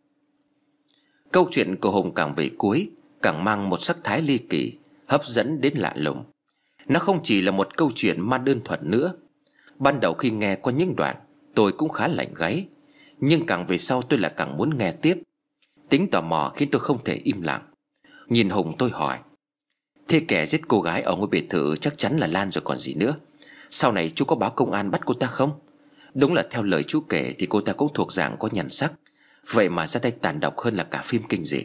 Câu chuyện của Hùng càng về cuối càng mang một sắc thái ly kỳ, hấp dẫn đến lạ lùng. Nó không chỉ là một câu chuyện ma đơn thuần nữa. Ban đầu khi nghe có những đoạn tôi cũng khá lạnh gáy, nhưng càng về sau tôi lại càng muốn nghe tiếp. Tính tò mò khiến tôi không thể im lặng. Nhìn Hùng tôi hỏi: "Thế kẻ giết cô gái ở ngôi biệt thự chắc chắn là Lan rồi còn gì nữa. Sau này chú có báo công an bắt cô ta không? Đúng là theo lời chú kể thì cô ta cũng thuộc dạng có nhan sắc, vậy mà ra tay tàn độc hơn là cả phim kinh dị."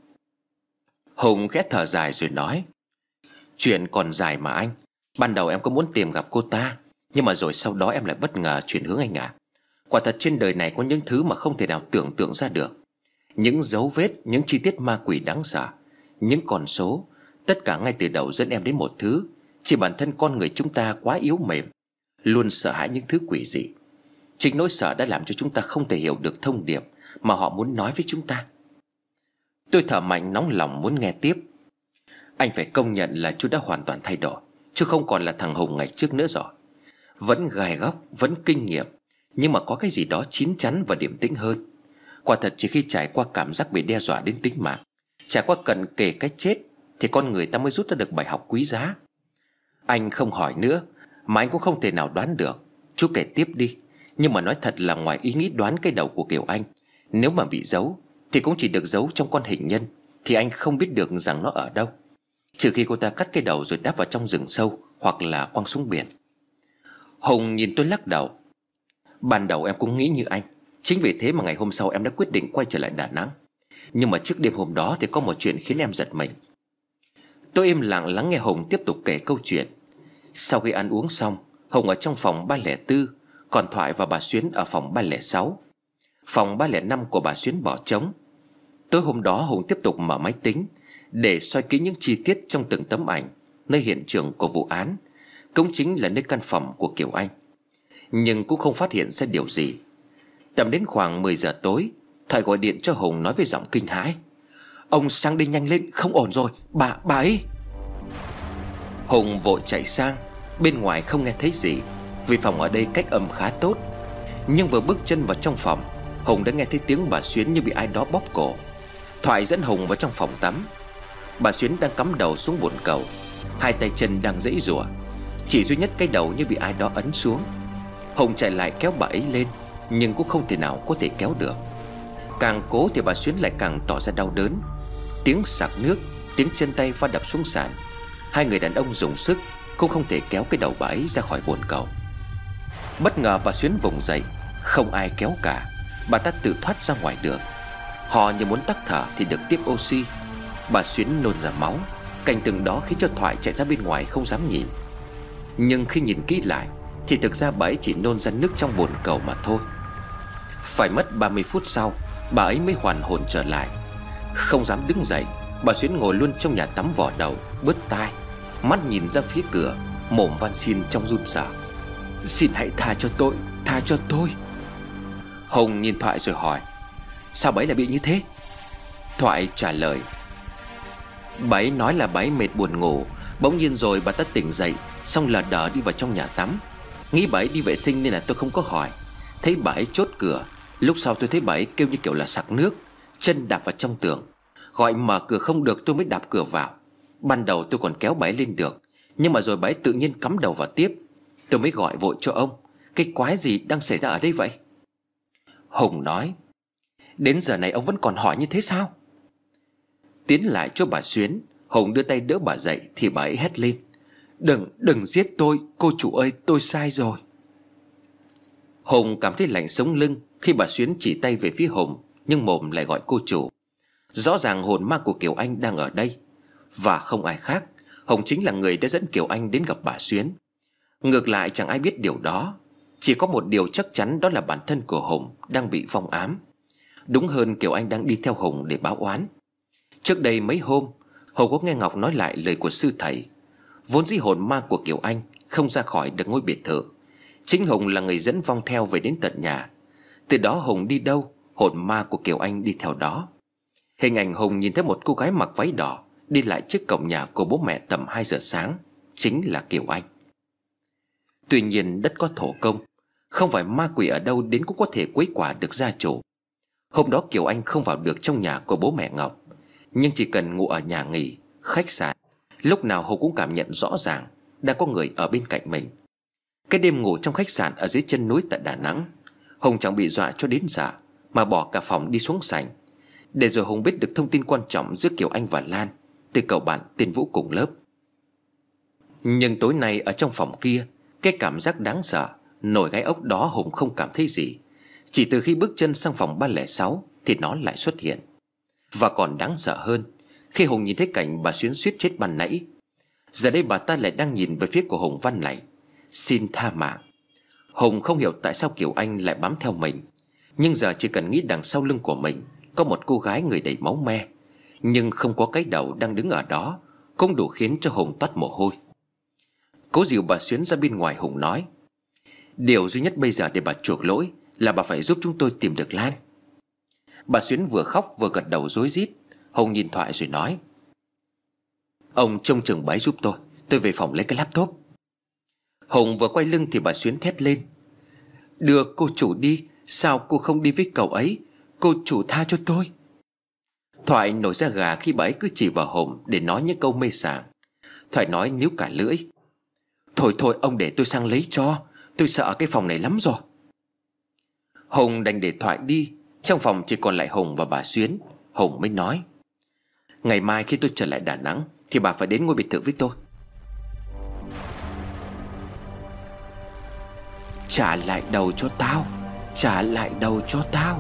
Hùng khẽ thở dài rồi nói: "Chuyện còn dài mà anh. Ban đầu em có muốn tìm gặp cô ta, nhưng mà rồi sau đó em lại bất ngờ chuyển hướng anh ạ. À. Quả thật trên đời này có những thứ mà không thể nào tưởng tượng ra được. Những dấu vết, những chi tiết ma quỷ đáng sợ, những con số, tất cả ngay từ đầu dẫn em đến một thứ: chỉ bản thân con người chúng ta quá yếu mềm, luôn sợ hãi những thứ quỷ dị. Chính nỗi sợ đã làm cho chúng ta không thể hiểu được thông điệp mà họ muốn nói với chúng ta." Tôi thở mạnh, nóng lòng muốn nghe tiếp. "Anh phải công nhận là chú đã hoàn toàn thay đổi, chứ không còn là thằng Hùng ngày trước nữa rồi. Vẫn gai góc, vẫn kinh nghiệm, nhưng mà có cái gì đó chín chắn và điềm tĩnh hơn. Quả thật chỉ khi trải qua cảm giác bị đe dọa đến tính mạng, trải qua cận kề cái chết, thì con người ta mới rút ra được bài học quý giá. Anh không hỏi nữa, mà anh cũng không thể nào đoán được. Chú kể tiếp đi. Nhưng mà nói thật là ngoài ý nghĩ đoán cái đầu của Kiều Anh, nếu mà bị giấu thì cũng chỉ được giấu trong con hình nhân, thì anh không biết được rằng nó ở đâu, trừ khi cô ta cắt cái đầu rồi đáp vào trong rừng sâu, hoặc là quăng xuống biển." Hùng nhìn tôi lắc đầu: "Ban đầu em cũng nghĩ như anh. Chính vì thế mà ngày hôm sau em đã quyết định quay trở lại Đà Nẵng. Nhưng mà trước đêm hôm đó thì có một chuyện khiến em giật mình." Tôi im lặng lắng nghe Hùng tiếp tục kể câu chuyện. Sau khi ăn uống xong, Hùng ở trong phòng ba không bốn, còn Thoại và bà Xuyến ở phòng ba không sáu. Phòng ba không năm của bà Xuyến bỏ trống. Tối hôm đó Hùng tiếp tục mở máy tính để soi kỹ những chi tiết trong từng tấm ảnh nơi hiện trường của vụ án, cũng chính là nơi căn phòng của Kiều Anh. Nhưng cũng không phát hiện ra điều gì. Tầm đến khoảng mười giờ tối, Thoại gọi điện cho Hùng nói với giọng kinh hãi: "Ông sang đây nhanh lên, không ổn rồi, bà, bà ấy." Hùng vội chạy sang. Bên ngoài không nghe thấy gì, vì phòng ở đây cách âm khá tốt, Nhưng vừa bước chân vào trong phòng, Hùng đã nghe thấy tiếng bà Xuyến như bị ai đó bóp cổ. Thoại dẫn Hùng vào trong phòng tắm. Bà Xuyến đang cắm đầu xuống bồn cầu, hai tay chân đang giãy giụa, chỉ duy nhất cái đầu như bị ai đó ấn xuống. Hùng chạy lại kéo bà ấy lên, nhưng cũng không thể nào có thể kéo được. Càng cố thì bà Xuyến lại càng tỏ ra đau đớn. Tiếng sặc nước, tiếng chân tay va đập xuống sàn. Hai người đàn ông dùng sức cũng không thể kéo cái đầu bà ấy ra khỏi bồn cầu. Bất ngờ bà Xuyến vùng dậy, không ai kéo cả, bà ta tự thoát ra ngoài được. Họ như muốn tắc thở thì được tiếp oxy. Bà Xuyến nôn ra máu. Cảnh tượng đó khiến cho Thoại chạy ra bên ngoài không dám nhìn. Nhưng khi nhìn kỹ lại thì thực ra bà ấy chỉ nôn ra nước trong bồn cầu mà thôi. Phải mất ba mươi phút sau, bà ấy mới hoàn hồn trở lại. Không dám đứng dậy, bà Xuyến ngồi luôn trong nhà tắm vò đầu, bứt tai, mắt nhìn ra phía cửa, mồm van xin trong run rẩy: "Xin hãy tha cho tôi, tha cho tôi." Hùng nhìn Thoại rồi hỏi: "Sao bà ấy lại bị như thế?" Thoại trả lời: "Bà ấy nói là bà ấy mệt buồn ngủ, bỗng nhiên rồi bà ta tỉnh dậy, xong lờ đờ đi vào trong nhà tắm. Nghĩ bà ấy đi vệ sinh nên là tôi không có hỏi. Thấy bà ấy chốt cửa. Lúc sau tôi thấy bà ấy kêu như kiểu là sặc nước, chân đạp vào trong tường. Gọi mở cửa không được tôi mới đạp cửa vào. Ban đầu tôi còn kéo bà ấy lên được, nhưng mà rồi bà ấy tự nhiên cắm đầu vào tiếp. Tôi mới gọi vội cho ông. Cái quái gì đang xảy ra ở đây vậy?" Hùng nói: "Đến giờ này ông vẫn còn hỏi như thế sao?" Tiến lại chỗ bà Xuyến, Hùng đưa tay đỡ bà dậy thì bà ấy hét lên: Đừng, đừng giết tôi, cô chủ ơi, tôi sai rồi." Hùng cảm thấy lạnh sống lưng khi bà Xuyến chỉ tay về phía Hùng, nhưng mồm lại gọi cô chủ. Rõ ràng hồn ma của Kiều Anh đang ở đây. Và không ai khác, Hùng chính là người đã dẫn Kiều Anh đến gặp bà Xuyến. Ngược lại chẳng ai biết điều đó. Chỉ có một điều chắc chắn, đó là bản thân của Hùng đang bị vong ám. Đúng hơn, Kiều Anh đang đi theo Hùng để báo oán. Trước đây mấy hôm, Hùng có nghe Ngọc nói lại lời của sư thầy. Vốn dĩ hồn ma của Kiều Anh không ra khỏi được ngôi biệt thự. Chính Hùng là người dẫn vong theo về đến tận nhà. Từ đó Hùng đi đâu, hồn ma của Kiều Anh đi theo đó. Hình ảnh Hùng nhìn thấy một cô gái mặc váy đỏ đi lại trước cổng nhà của bố mẹ tầm hai giờ sáng, chính là Kiều Anh. Tuy nhiên đất có thổ công, không phải ma quỷ ở đâu đến cũng có thể quấy quả được gia chủ. Hôm đó Kiều Anh không vào được trong nhà của bố mẹ Ngọc, nhưng chỉ cần ngủ ở nhà nghỉ, khách sạn, lúc nào Hùng cũng cảm nhận rõ ràng đang có người ở bên cạnh mình. Cái đêm ngủ trong khách sạn ở dưới chân núi tại Đà Nẵng, Hùng chẳng bị dọa cho đến giờ mà bỏ cả phòng đi xuống sảnh. Để rồi Hùng biết được thông tin quan trọng giữa Kiều Anh và Lan từ cậu bạn tên Vũ cùng lớp. Nhưng tối nay ở trong phòng kia, cái cảm giác đáng sợ nổi gai ốc đó Hùng không cảm thấy gì. Chỉ từ khi bước chân sang phòng ba không sáu thì nó lại xuất hiện. Và còn đáng sợ hơn, khi Hùng nhìn thấy cảnh bà Xuyến suýt chết ban nãy, giờ đây bà ta lại đang nhìn về phía của Hùng văn lạy: "Xin tha mạng." Hùng không hiểu tại sao Kiều Anh lại bám theo mình. Nhưng giờ chỉ cần nghĩ đằng sau lưng của mình có một cô gái người đầy máu me, nhưng không có cái đầu đang đứng ở đó, cũng đủ khiến cho Hùng toát mồ hôi. Cố dìu bà Xuyến ra bên ngoài, Hùng nói: "Điều duy nhất bây giờ để bà chuộc lỗi là bà phải giúp chúng tôi tìm được Lan." Bà Xuyến vừa khóc vừa gật đầu rối rít. Hùng nhìn Thoại rồi nói: "Ông trông chừng bà ấy giúp tôi, tôi về phòng lấy cái laptop." Hùng vừa quay lưng thì bà Xuyến thét lên: "Đưa cô chủ đi, sao cô không đi với cậu ấy? Cô chủ tha cho tôi." Thoại nổi da gà khi bà ấy cứ chỉ vào Hùng để nói những câu mê sảng. Thoại nói níu cả lưỡi: "Thôi thôi ông để tôi sang lấy cho, tôi sợ cái phòng này lắm rồi." Hùng đành để Thoại đi. Trong phòng chỉ còn lại Hùng và bà Xuyến. Hùng mới nói: "Ngày mai khi tôi trở lại Đà Nẵng thì bà phải đến ngôi biệt thự với tôi." "Trả lại đầu cho tao, trả lại đầu cho tao."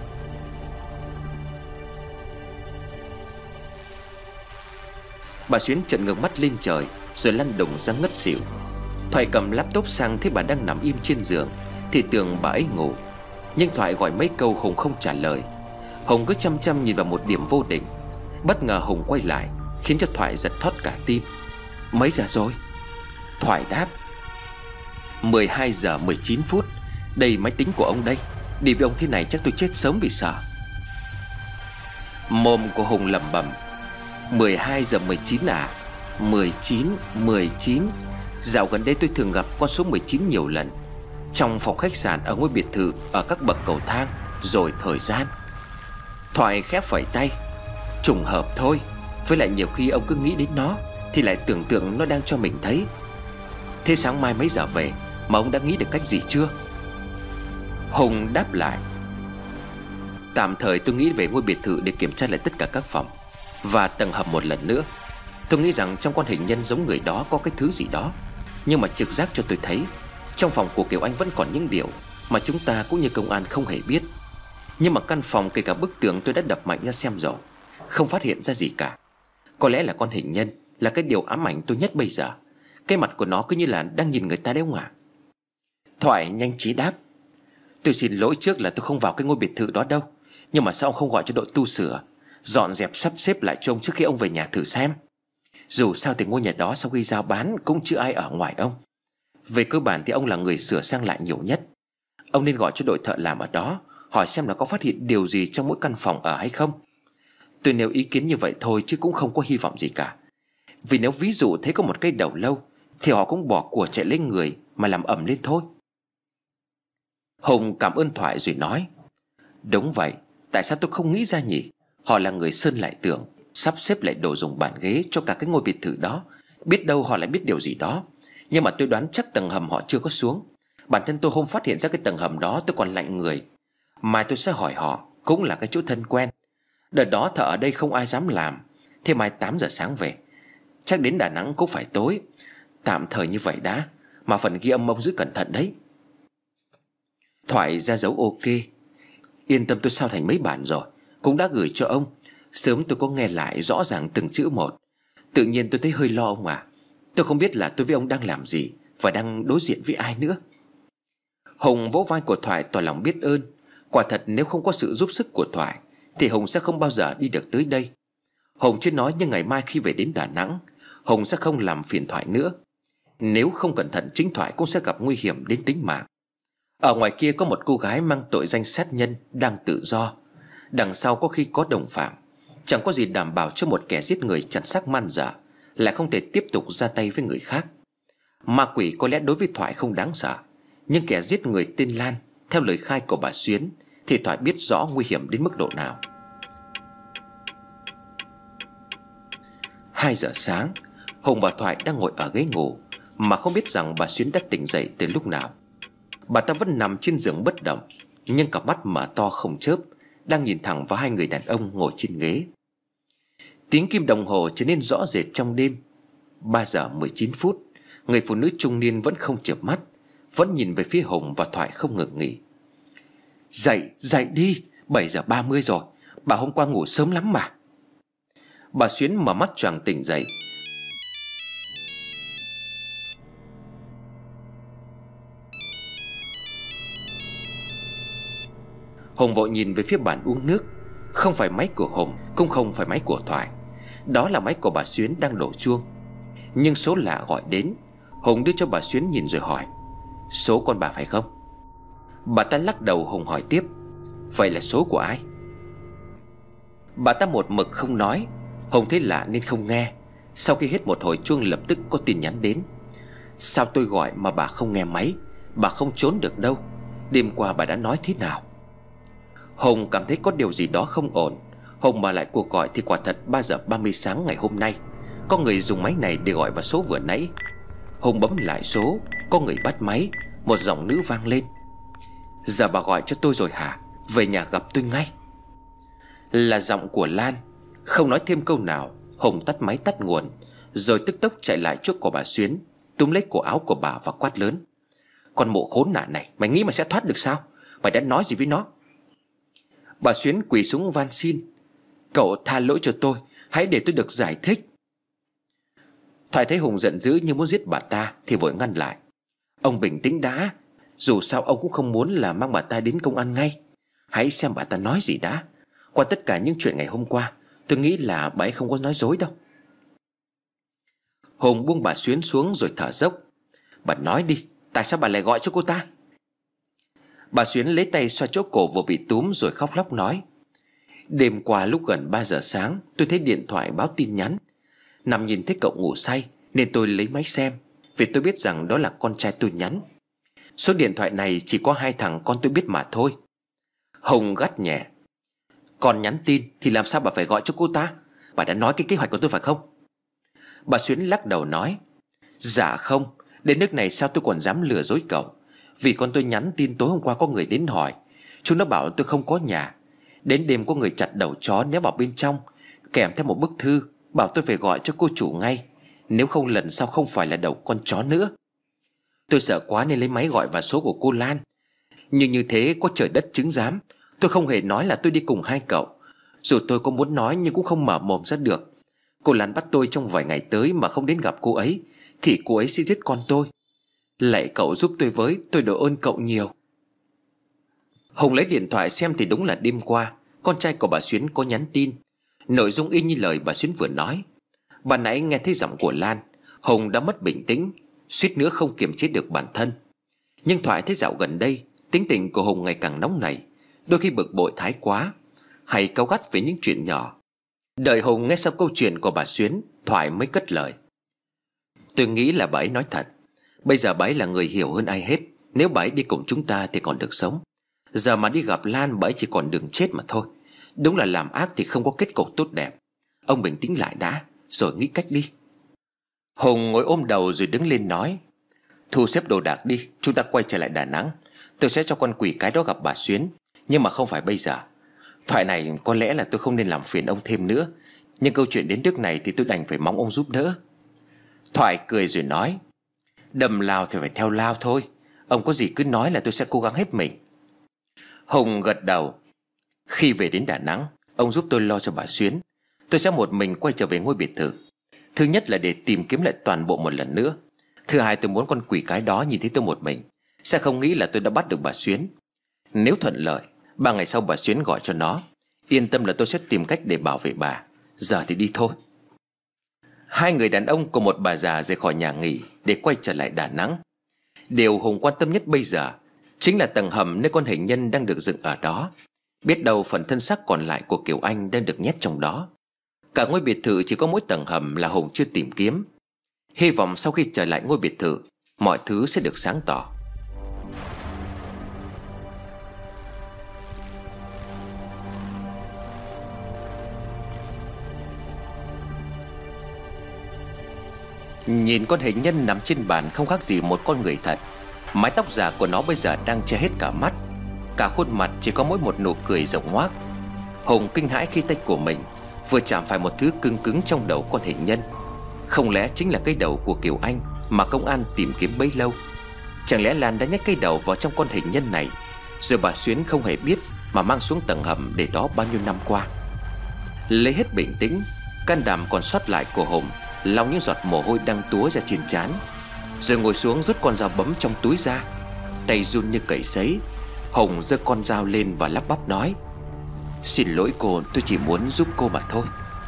Bà Xuyến trợn ngược mắt lên trời rồi lăn đùng ra ngất xỉu. Thoại cầm laptop sang thấy bà đang nằm im trên giường thì tưởng bà ấy ngủ. Nhưng Thoại gọi mấy câu Hùng không trả lời. Hùng cứ chăm chăm nhìn vào một điểm vô định. Bất ngờ Hùng quay lại khiến cho Thoại giật thót cả tim. "Mấy giờ rồi?" Thoại đáp: mười hai giờ mười chín phút. Đây máy tính của ông đây. Đi với ông thế này chắc tôi chết sớm vì sợ." Mồm của Hùng lẩm bẩm: mười hai giờ mười chín à? mười chín, mười chín. Dạo gần đây tôi thường gặp con số mười chín nhiều lần. trong phòng khách sạn, ở ngôi biệt thự, ở các bậc cầu thang, rồi thời gian. Thoại khẽ phẩy tay. Trùng hợp thôi. Với lại nhiều khi ông cứ nghĩ đến nó thì lại tưởng tượng nó đang cho mình thấy. Thế sáng mai mấy giờ về mà ông đã nghĩ được cách gì chưa? Hùng đáp lại. Tạm thời tôi nghĩ về ngôi biệt thự để kiểm tra lại tất cả các phòng và tầng hầm một lần nữa. Tôi nghĩ rằng trong con hình nhân giống người đó có cái thứ gì đó. Nhưng mà trực giác cho tôi thấy trong phòng của Kiều Anh vẫn còn những điều mà chúng ta cũng như công an không hề biết. Nhưng mà căn phòng, kể cả bức tường tôi đã đập mạnh ra xem rồi, không phát hiện ra gì cả. Có lẽ là con hình nhân là cái điều ám ảnh tôi nhất bây giờ. Cái mặt của nó cứ như là đang nhìn người ta đấy không ạ? Thoại nhanh trí đáp. Tôi xin lỗi trước là tôi không vào cái ngôi biệt thự đó đâu. Nhưng mà sao ông không gọi cho đội tu sửa, dọn dẹp sắp xếp lại cho ông trước khi ông về nhà thử xem. Dù sao thì ngôi nhà đó sau khi giao bán cũng chưa ai ở ngoài ông. Về cơ bản thì ông là người sửa sang lại nhiều nhất. Ông nên gọi cho đội thợ làm ở đó, hỏi xem là có phát hiện điều gì trong mỗi căn phòng ở hay không. Tôi nêu ý kiến như vậy thôi chứ cũng không có hy vọng gì cả. Vì nếu ví dụ thấy có một cây đầu lâu thì họ cũng bỏ của chạy lấy người mà làm ầm lên thôi. Hùng cảm ơn Thoại rồi nói. Đúng vậy, tại sao tôi không nghĩ ra nhỉ? Họ là người sơn lại tường, sắp xếp lại đồ dùng bàn ghế cho cả cái ngôi biệt thự đó. Biết đâu họ lại biết điều gì đó. Nhưng mà tôi đoán chắc tầng hầm họ chưa có xuống. Bản thân tôi không phát hiện ra cái tầng hầm đó, tôi còn lạnh người. Mai tôi sẽ hỏi họ, cũng là cái chỗ thân quen. Đợt đó thợ ở đây không ai dám làm. Thế mai tám giờ sáng về, chắc đến Đà Nẵng cũng phải tối. Tạm thời như vậy đã. Mà phần ghi âm ông giữ cẩn thận đấy. Thoại ra dấu ok. Yên tâm, tôi sao thành mấy bản rồi, cũng đã gửi cho ông. Sớm tôi có nghe lại rõ ràng từng chữ một. Tự nhiên tôi thấy hơi lo ông à. Tôi không biết là tôi với ông đang làm gì và đang đối diện với ai nữa. Hùng vỗ vai của Thoại tỏ lòng biết ơn. Quả thật nếu không có sự giúp sức của Thoại thì Hùng sẽ không bao giờ đi được tới đây. Hùng chưa nói nhưng ngày mai khi về đến Đà Nẵng, Hùng sẽ không làm phiền Thoại nữa. Nếu không cẩn thận chính Thoại cũng sẽ gặp nguy hiểm đến tính mạng. Ở ngoài kia có một cô gái mang tội danh sát nhân đang tự do. Đằng sau có khi có đồng phạm. Chẳng có gì đảm bảo cho một kẻ giết người chặt xác man dợ lại không thể tiếp tục ra tay với người khác. Ma quỷ có lẽ đối với Thoại không đáng sợ, nhưng kẻ giết người tên Lan, theo lời khai của bà Xuyến, thì Thoại biết rõ nguy hiểm đến mức độ nào. Hai giờ sáng, Hùng và Thoại đang ngồi ở ghế ngủ mà không biết rằng bà Xuyến đã tỉnh dậy từ lúc nào. Bà ta vẫn nằm trên giường bất động, nhưng cặp mắt mở to không chớp, đang nhìn thẳng vào hai người đàn ông ngồi trên ghế. Tiếng kim đồng hồ trở nên rõ rệt trong đêm. Ba giờ mười chín phút. Người phụ nữ trung niên vẫn không chợp mắt, vẫn nhìn về phía Hùng và Thoại không ngừng nghỉ. Dậy, dậy đi, bảy giờ ba mươi rồi. Bà hôm qua ngủ sớm lắm mà. Bà Xuyến mở mắt choàng tỉnh dậy. Hùng vội nhìn về phía bàn uống nước. Không phải máy của Hùng, cũng không phải máy của Thoại. Đó là máy của bà Xuyến đang đổ chuông. Nhưng số lạ gọi đến. Hùng đưa cho bà Xuyến nhìn rồi hỏi, số con bà phải không? Bà ta lắc đầu. Hùng hỏi tiếp, vậy là số của ai? Bà ta một mực không nói. Hùng thấy lạ nên không nghe. Sau khi hết một hồi chuông lập tức có tin nhắn đến. Sao tôi gọi mà bà không nghe máy? Bà không trốn được đâu. Đêm qua bà đã nói thế nào? Hùng cảm thấy có điều gì đó không ổn. Hùng mở lại cuộc gọi thì quả thật ba giờ ba mươi sáng ngày hôm nay có người dùng máy này để gọi vào số vừa nãy. Hùng bấm lại số, có người bắt máy. Một giọng nữ vang lên, giờ bà gọi cho tôi rồi hả? Về nhà gặp tôi ngay. Là giọng của Lan. Không nói thêm câu nào, Hùng tắt máy tắt nguồn, rồi tức tốc chạy lại trước của bà Xuyến, túm lấy cổ áo của bà và quát lớn, con mụ khốn nạn này, mày nghĩ mày sẽ thoát được sao? Mày đã nói gì với nó? Bà Xuyến quỳ xuống van xin, cậu tha lỗi cho tôi, hãy để tôi được giải thích. Thoại thấy Hùng giận dữ như muốn giết bà ta thì vội ngăn lại. Ông bình tĩnh đã. Dù sao ông cũng không muốn là mang bà ta đến công an ngay. Hãy xem bà ta nói gì đã. Qua tất cả những chuyện ngày hôm qua, tôi nghĩ là bà ấy không có nói dối đâu. Hùng buông bà Xuyến xuống rồi thở dốc. Bà nói đi, tại sao bà lại gọi cho cô ta? Bà Xuyến lấy tay xoa chỗ cổ vừa bị túm rồi khóc lóc nói, đêm qua lúc gần ba giờ sáng tôi thấy điện thoại báo tin nhắn. Nằm nhìn thấy cậu ngủ say nên tôi lấy máy xem, vì tôi biết rằng đó là con trai tôi nhắn. Số điện thoại này chỉ có hai thằng con tôi biết mà thôi. Hùng gắt nhẹ: Còn nhắn tin thì làm sao bà phải gọi cho cô ta? Bà đã nói cái kế hoạch của tôi phải không? Bà Xuyến lắc đầu nói: Dạ không. Đến nước này sao tôi còn dám lừa dối cậu? Vì con tôi nhắn tin tối hôm qua có người đến hỏi. Chúng nó bảo tôi không có nhà. Đến đêm có người chặt đầu chó ném vào bên trong, kèm theo một bức thư bảo tôi phải gọi cho cô chủ ngay, nếu không lần sau không phải là đầu con chó nữa. Tôi sợ quá nên lấy máy gọi vào số của cô Lan. Nhưng như thế có trời đất chứng giám, tôi không hề nói là tôi đi cùng hai cậu. Dù tôi có muốn nói nhưng cũng không mở mồm ra được. Cô Lan bắt tôi trong vài ngày tới mà không đến gặp cô ấy thì cô ấy sẽ giết con tôi. Lạy cậu giúp tôi với, tôi đội ơn cậu nhiều. Hùng lấy điện thoại xem thì đúng là đêm qua con trai của bà Xuyến có nhắn tin. Nội dung y như lời bà Xuyến vừa nói. Bà nãy nghe thấy giọng của Lan, Hùng đã mất bình tĩnh, suýt nữa không kiềm chế được bản thân. Nhưng Thoại thấy dạo gần đây tính tình của Hùng ngày càng nóng nảy, đôi khi bực bội thái quá, hay cáu gắt về những chuyện nhỏ. Đợi Hùng nghe xong câu chuyện của bà Xuyến, Thoại mới cất lời: Tôi nghĩ là bà ấy nói thật. Bây giờ bà ấy là người hiểu hơn ai hết. Nếu bà ấy đi cùng chúng ta thì còn được sống. Giờ mà đi gặp Lan, bà ấy chỉ còn đường chết mà thôi. Đúng là làm ác thì không có kết cục tốt đẹp. Ông bình tĩnh lại đã, rồi nghĩ cách đi. Hùng ngồi ôm đầu rồi đứng lên nói: Thu xếp đồ đạc đi, chúng ta quay trở lại Đà Nẵng. Tôi sẽ cho con quỷ cái đó gặp bà Xuyến, nhưng mà không phải bây giờ. Thoại này có lẽ là tôi không nên làm phiền ông thêm nữa, nhưng câu chuyện đến nước này thì tôi đành phải mong ông giúp đỡ. Thoại cười rồi nói: Đầm lao thì phải theo lao thôi. Ông có gì cứ nói là tôi sẽ cố gắng hết mình. Hùng gật đầu: Khi về đến Đà Nẵng, ông giúp tôi lo cho bà Xuyến. Tôi sẽ một mình quay trở về ngôi biệt thự. Thứ nhất là để tìm kiếm lại toàn bộ một lần nữa. Thứ hai, tôi muốn con quỷ cái đó nhìn thấy tôi một mình sẽ không nghĩ là tôi đã bắt được bà Xuyến. Nếu thuận lợi, ba ngày sau bà Xuyến gọi cho nó. Yên tâm là tôi sẽ tìm cách để bảo vệ bà. Giờ thì đi thôi. Hai người đàn ông cùng một bà già rời khỏi nhà nghỉ để quay trở lại Đà Nẵng. Điều Hùng quan tâm nhất bây giờ chính là tầng hầm nơi con hình nhân đang được dựng ở đó. Biết đâu phần thân xác còn lại của Kiều Anh đang được nhét trong đó. Cả ngôi biệt thự chỉ có mỗi tầng hầm là Hùng chưa tìm kiếm. Hy vọng sau khi trở lại ngôi biệt thự, mọi thứ sẽ được sáng tỏ. Nhìn con hình nhân nằm trên bàn không khác gì một con người thật. Mái tóc giả của nó bây giờ đang che hết cả mắt. Cả khuôn mặt chỉ có mỗi một nụ cười rộng ngoác. Hùng kinh hãi khi tay của mình vừa chạm phải một thứ cứng cứng trong đầu con hình nhân. Không lẽ chính là cái đầu của Kiều Anh mà công an tìm kiếm bấy lâu? Chẳng lẽ Lan đã nhét cái đầu vào trong con hình nhân này, rồi bà Xuyến không hề biết mà mang xuống tầng hầm để đó bao nhiêu năm qua? Lấy hết bình tĩnh, can đảm còn sót lại của Hùng lau những giọt mồ hôi đang túa ra trên trán, rồi ngồi xuống rút con dao bấm trong túi ra. Tay run như cầy sấy, Hùng giơ con dao lên và lắp bắp nói: Xin lỗi cô, tôi chỉ muốn giúp cô mà thôi.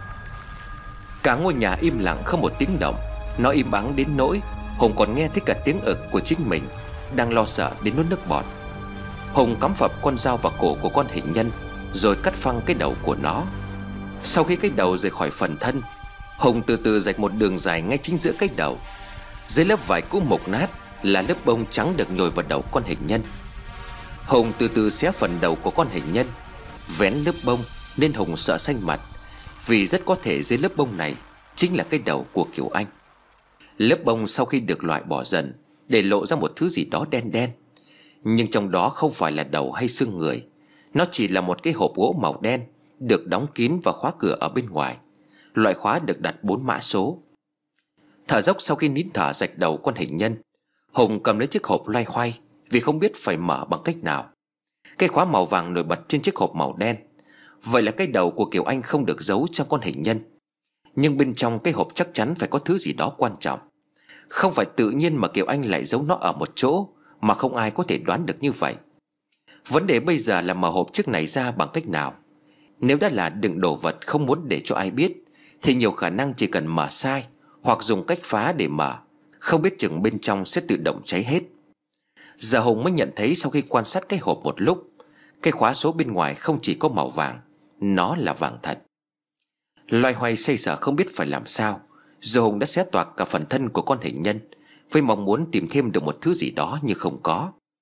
Cả ngôi nhà im lặng không một tiếng động. Nó im ắng đến nỗi Hùng còn nghe thấy cả tiếng ực của chính mình đang lo sợ đến nuốt nước bọt. Hùng cắm phập con dao vào cổ của con hình nhân, rồi cắt phăng cái đầu của nó. Sau khi cái đầu rời khỏi phần thân, Hùng từ từ rạch một đường dài ngay chính giữa cái đầu. Dưới lớp vải cũ mục nát là lớp bông trắng được nhồi vào đầu con hình nhân. Hùng từ từ xé phần đầu của con hình nhân, vén lớp bông nên Hùng sợ xanh mặt, vì rất có thể dưới lớp bông này chính là cái đầu của Kiều Anh. Lớp bông sau khi được loại bỏ dần để lộ ra một thứ gì đó đen đen, nhưng trong đó không phải là đầu hay xương người. Nó chỉ là một cái hộp gỗ màu đen được đóng kín và khóa cửa ở bên ngoài. Loại khóa được đặt bốn mã số. Thở dốc sau khi nín thở rạch đầu con hình nhân, Hùng cầm lấy chiếc hộp loay hoay vì không biết phải mở bằng cách nào. Cái khóa màu vàng nổi bật trên chiếc hộp màu đen. Vậy là cái đầu của Kiều Anh không được giấu trong con hình nhân. Nhưng bên trong cái hộp chắc chắn phải có thứ gì đó quan trọng. Không phải tự nhiên mà Kiều Anh lại giấu nó ở một chỗ mà không ai có thể đoán được như vậy. Vấn đề bây giờ là mở hộp chiếc này ra bằng cách nào. Nếu đã là đựng đồ vật không muốn để cho ai biết, thì nhiều khả năng chỉ cần mở sai hoặc dùng cách phá để mở, không biết chừng bên trong sẽ tự động cháy hết. Giờ Hùng mới nhận thấy sau khi quan sát cái hộp một lúc, cái khóa số bên ngoài không chỉ có màu vàng, nó là vàng thật. Loay hoay xoay sở không biết phải làm sao, giờ Hùng đã xé toạc cả phần thân của con hình nhân với mong muốn tìm thêm được một thứ gì đó nhưng không có.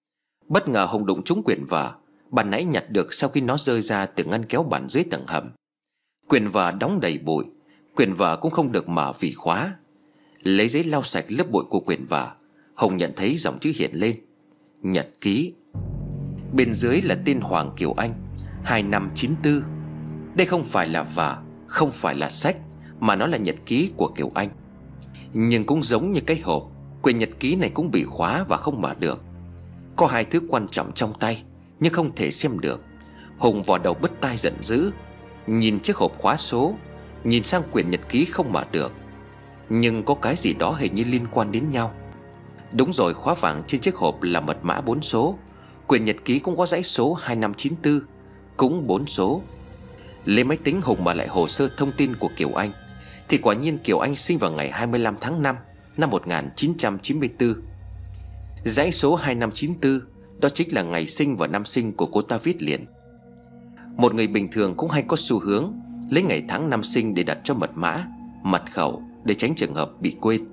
Bất ngờ Hùng đụng trúng quyển vở bà nãy nhặt được sau khi nó rơi ra từ ngăn kéo bàn dưới tầng hầm. Quyển vở đóng đầy bụi, quyển vở cũng không được mở vì khóa. Lấy giấy lau sạch lớp bụi của quyển vở, Hùng nhận thấy dòng chữ hiện lên: nhật ký. Bên dưới là tên Hoàng Kiều Anh, hai năm chín tư. Đây không phải là vở, không phải là sách, mà nó là nhật ký của Kiều Anh. Nhưng cũng giống như cái hộp, quyển nhật ký này cũng bị khóa và không mở được. Có hai thứ quan trọng trong tay nhưng không thể xem được. Hùng vò đầu bứt tai giận dữ, nhìn chiếc hộp khóa số, nhìn sang quyển nhật ký không mở được. Nhưng có cái gì đó hình như liên quan đến nhau. Đúng rồi, khóa vàng trên chiếc hộp là mật mã bốn số. Quyển nhật ký cũng có dãy số hai năm chín tư, cũng bốn số. Lấy máy tính Hùng mở lại hồ sơ thông tin của Kiều Anh thì quả nhiên Kiều Anh sinh vào ngày hai mươi lăm tháng năm năm một nghìn chín trăm chín mươi tư. Dãy số hai năm chín tư đó chính là ngày sinh và năm sinh của cô ta viết liền. Một người bình thường cũng hay có xu hướng lấy ngày tháng năm sinh để đặt cho mật mã, mật khẩu để tránh trường hợp bị quên.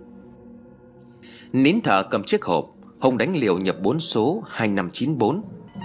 Nín thở cầm chiếc hộp, Hùng đánh liều nhập bốn số hai năm chín bốn.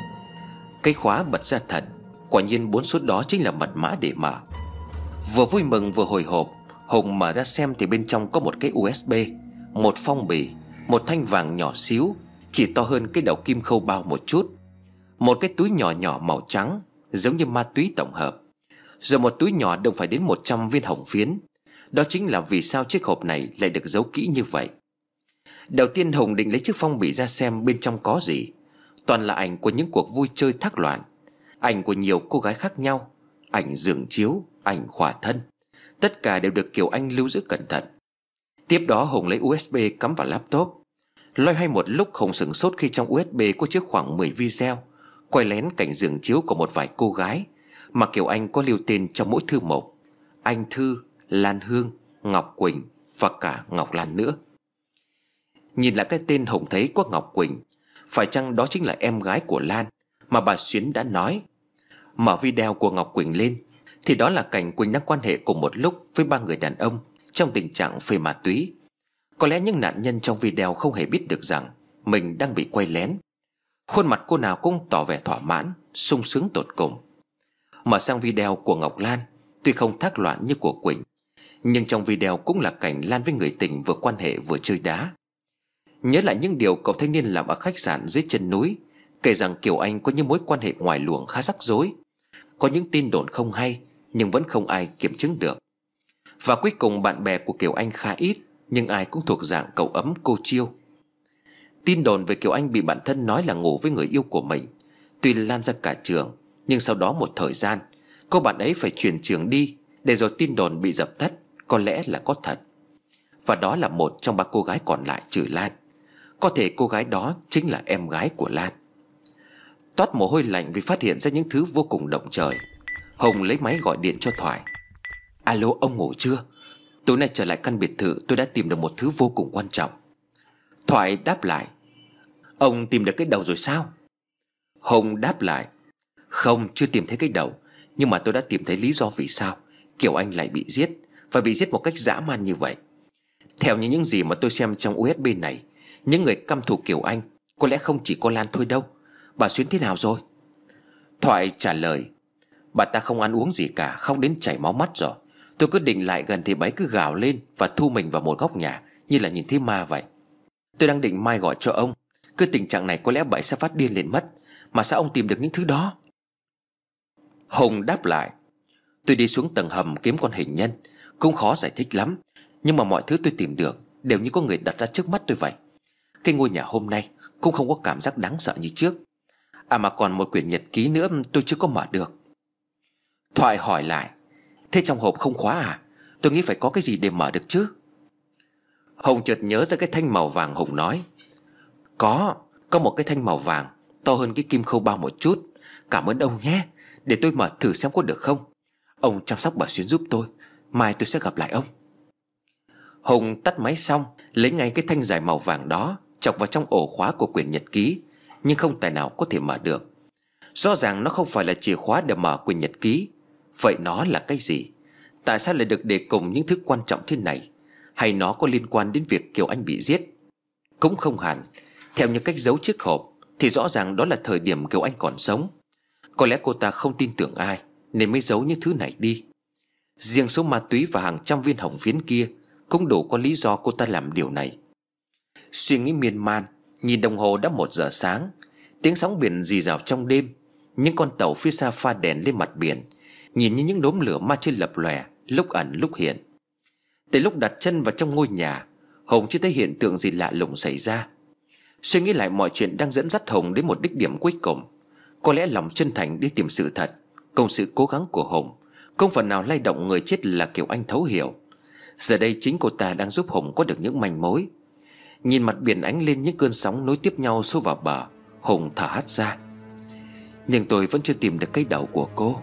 Cái khóa bật ra thật, quả nhiên bốn số đó chính là mật mã để mở. Vừa vui mừng vừa hồi hộp, Hùng mở ra xem thì bên trong có một cái u ét bê, một phong bì, một thanh vàng nhỏ xíu, chỉ to hơn cái đầu kim khâu bao một chút, một cái túi nhỏ nhỏ màu trắng giống như ma túy tổng hợp, rồi một túi nhỏ đựng phải đến một trăm viên hồng phiến. Đó chính là vì sao chiếc hộp này lại được giấu kỹ như vậy. Đầu tiên Hùng định lấy chiếc phong bì ra xem bên trong có gì. Toàn là ảnh của những cuộc vui chơi thác loạn, ảnh của nhiều cô gái khác nhau, ảnh giường chiếu, ảnh khỏa thân. Tất cả đều được Kiều Anh lưu giữ cẩn thận. Tiếp đó Hùng lấy u ét bê cắm vào laptop. Loay hoay một lúc, Hùng sửng sốt khi trong u ét bê có chứa khoảng mười video quay lén cảnh giường chiếu của một vài cô gái mà Kiều Anh có lưu tên trong mỗi thư mục: Anh Thư, Lan Hương, Ngọc Quỳnh và cả Ngọc Lan nữa. Nhìn lại cái tên, Hùng thấy có Ngọc Quỳnh. Phải chăng đó chính là em gái của Lan mà bà Xuyến đã nói? Mở video của Ngọc Quỳnh lên thì đó là cảnh Quỳnh đang quan hệ cùng một lúc với ba người đàn ông trong tình trạng phê ma túy. Có lẽ những nạn nhân trong video không hề biết được rằng mình đang bị quay lén. Khuôn mặt cô nào cũng tỏ vẻ thỏa mãn, sung sướng tột cùng. Mở sang video của Ngọc Lan, tuy không thác loạn như của Quỳnh, nhưng trong video cũng là cảnh Lan với người tình vừa quan hệ vừa chơi đá. Nhớ lại những điều cậu thanh niên làm ở khách sạn dưới chân núi, kể rằng Kiều Anh có những mối quan hệ ngoài luồng khá rắc rối. Có những tin đồn không hay nhưng vẫn không ai kiểm chứng được. Và cuối cùng bạn bè của Kiều Anh khá ít, nhưng ai cũng thuộc dạng cậu ấm cô chiêu. Tin đồn về Kiều Anh bị bạn thân nói là ngủ với người yêu của mình tuy lan ra cả trường, nhưng sau đó một thời gian cô bạn ấy phải chuyển trường đi, để rồi tin đồn bị dập tắt. Có lẽ là có thật. Và đó là một trong ba cô gái còn lại trừ Lan. Có thể cô gái đó chính là em gái của Lan. Toát mồ hôi lạnh vì phát hiện ra những thứ vô cùng động trời, Hùng lấy máy gọi điện cho Thoại. Alo, ông ngủ chưa? Tối nay trở lại căn biệt thự, tôi đã tìm được một thứ vô cùng quan trọng. Thoại đáp lại: Ông tìm được cái đầu rồi sao? Hùng đáp lại: Không, chưa tìm thấy cái đầu, nhưng mà tôi đã tìm thấy lý do vì sao Kiều Anh lại bị giết, và bị giết một cách dã man như vậy. Theo như những gì mà tôi xem trong u ét bê này, những người căm thù Kiều Anh có lẽ không chỉ có Lan thôi đâu. Bà Xuyến thế nào rồi? Thoại trả lời: Bà ta không ăn uống gì cả, khóc đến chảy máu mắt rồi. Tôi cứ định lại gần thì bà ấy cứ gào lên và thu mình vào một góc nhà như là nhìn thấy ma vậy. Tôi đang định mai gọi cho ông. Cứ tình trạng này có lẽ bà ấy sẽ phát điên lên mất. Mà sao ông tìm được những thứ đó? Hùng đáp lại: Tôi đi xuống tầng hầm kiếm con hình nhân, cũng khó giải thích lắm, nhưng mà mọi thứ tôi tìm được đều như có người đặt ra trước mắt tôi vậy. Cái ngôi nhà hôm nay cũng không có cảm giác đáng sợ như trước. À mà còn một quyển nhật ký nữa tôi chưa có mở được. Thoại hỏi lại: Thế trong hộp không khóa à? Tôi nghĩ phải có cái gì để mở được chứ. Hùng chợt nhớ ra cái thanh màu vàng. Hùng nói: Có, có một cái thanh màu vàng to hơn cái kim khâu bao một chút. Cảm ơn ông nhé. Để tôi mở thử xem có được không. Ông chăm sóc bà Xuyến giúp tôi, mai tôi sẽ gặp lại ông. Hùng tắt máy xong, lấy ngay cái thanh dài màu vàng đó, chọc vào trong ổ khóa của quyển nhật ký, nhưng không tài nào có thể mở được. Rõ ràng nó không phải là chìa khóa để mở quyển nhật ký. Vậy nó là cái gì? Tại sao lại được để cùng những thứ quan trọng thế này? Hay nó có liên quan đến việc Kiều Anh bị giết? Cũng không hẳn. Theo như cách giấu chiếc hộp thì rõ ràng đó là thời điểm Kiều Anh còn sống. Có lẽ cô ta không tin tưởng ai nên mới giấu những thứ này đi. Riêng số ma túy và hàng trăm viên hồng phiến kia cũng đủ có lý do cô ta làm điều này. Suy nghĩ miên man, nhìn đồng hồ đã một giờ sáng. Tiếng sóng biển rì rào trong đêm. Những con tàu phía xa pha đèn lên mặt biển, nhìn như những đốm lửa ma chơi lập lòe, lúc ẩn lúc hiện. Từ lúc đặt chân vào trong ngôi nhà, Hồng chưa thấy hiện tượng gì lạ lùng xảy ra. Suy nghĩ lại mọi chuyện đang dẫn dắt Hồng đến một đích điểm cuối cùng. Có lẽ lòng chân thành đi tìm sự thật cùng sự cố gắng của Hồng không phần nào lay động người chết là Kiều Anh thấu hiểu. Giờ đây chính cô ta đang giúp Hồng có được những manh mối. Nhìn mặt biển ánh lên những cơn sóng nối tiếp nhau xô vào bờ, Hồng thở hắt ra. Nhưng tôi vẫn chưa tìm được cái đầu của cô.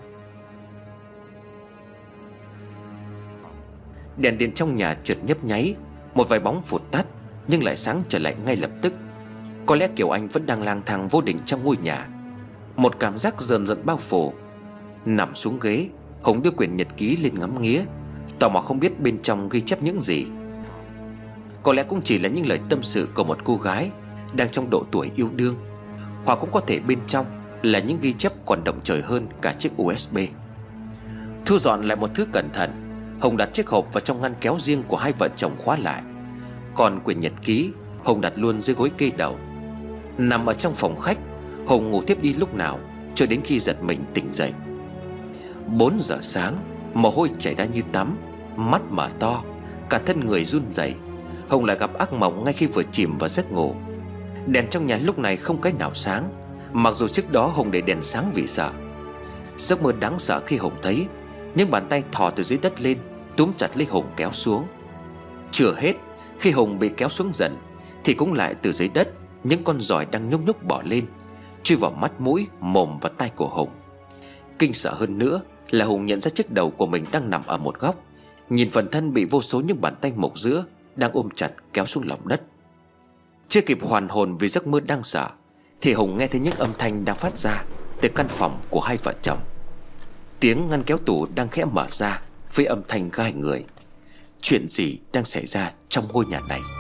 Đèn điện trong nhà chợt nhấp nháy. Một vài bóng vụt tắt nhưng lại sáng trở lại ngay lập tức. Có lẽ Kiều Anh vẫn đang lang thang vô định trong ngôi nhà. Một cảm giác dần dần bao phủ. Nằm xuống ghế, Hồng đưa quyển nhật ký lên ngắm nghía, tò mò không biết bên trong ghi chép những gì. Có lẽ cũng chỉ là những lời tâm sự của một cô gái đang trong độ tuổi yêu đương, hoặc cũng có thể bên trong là những ghi chép còn động trời hơn cả chiếc u ét bê. Thu dọn lại một thứ cẩn thận, Hồng đặt chiếc hộp vào trong ngăn kéo riêng của hai vợ chồng khóa lại. Còn quyển nhật ký Hồng đặt luôn dưới gối kê đầu. Nằm ở trong phòng khách, Hồng ngủ tiếp đi lúc nào cho đến khi giật mình tỉnh dậy. Bốn giờ sáng, mồ hôi chảy ra như tắm, mắt mở to, cả thân người run rẩy. Hồng lại gặp ác mộng ngay khi vừa chìm vào giấc ngủ. Đèn trong nhà lúc này không cái nào sáng, mặc dù trước đó Hồng để đèn sáng vì sợ. Giấc mơ đáng sợ khi Hồng thấy những bàn tay thò từ dưới đất lên, túm chặt lấy Hồng kéo xuống. Chưa hết, khi Hồng bị kéo xuống dần thì cũng lại từ dưới đất những con giòi đang nhúc nhúc bò lên, chui vào mắt mũi, mồm và tai của Hồng. Kinh sợ hơn nữa là Hồng nhận ra chiếc đầu của mình đang nằm ở một góc, nhìn phần thân bị vô số những bàn tay mộc giữa đang ôm chặt kéo xuống lòng đất. Chưa kịp hoàn hồn vì giấc mơ đang sợ thì Hồng nghe thấy những âm thanh đang phát ra từ căn phòng của hai vợ chồng. Tiếng ngăn kéo tủ đang khẽ mở ra với âm thanh gai người. Chuyện gì đang xảy ra trong ngôi nhà này?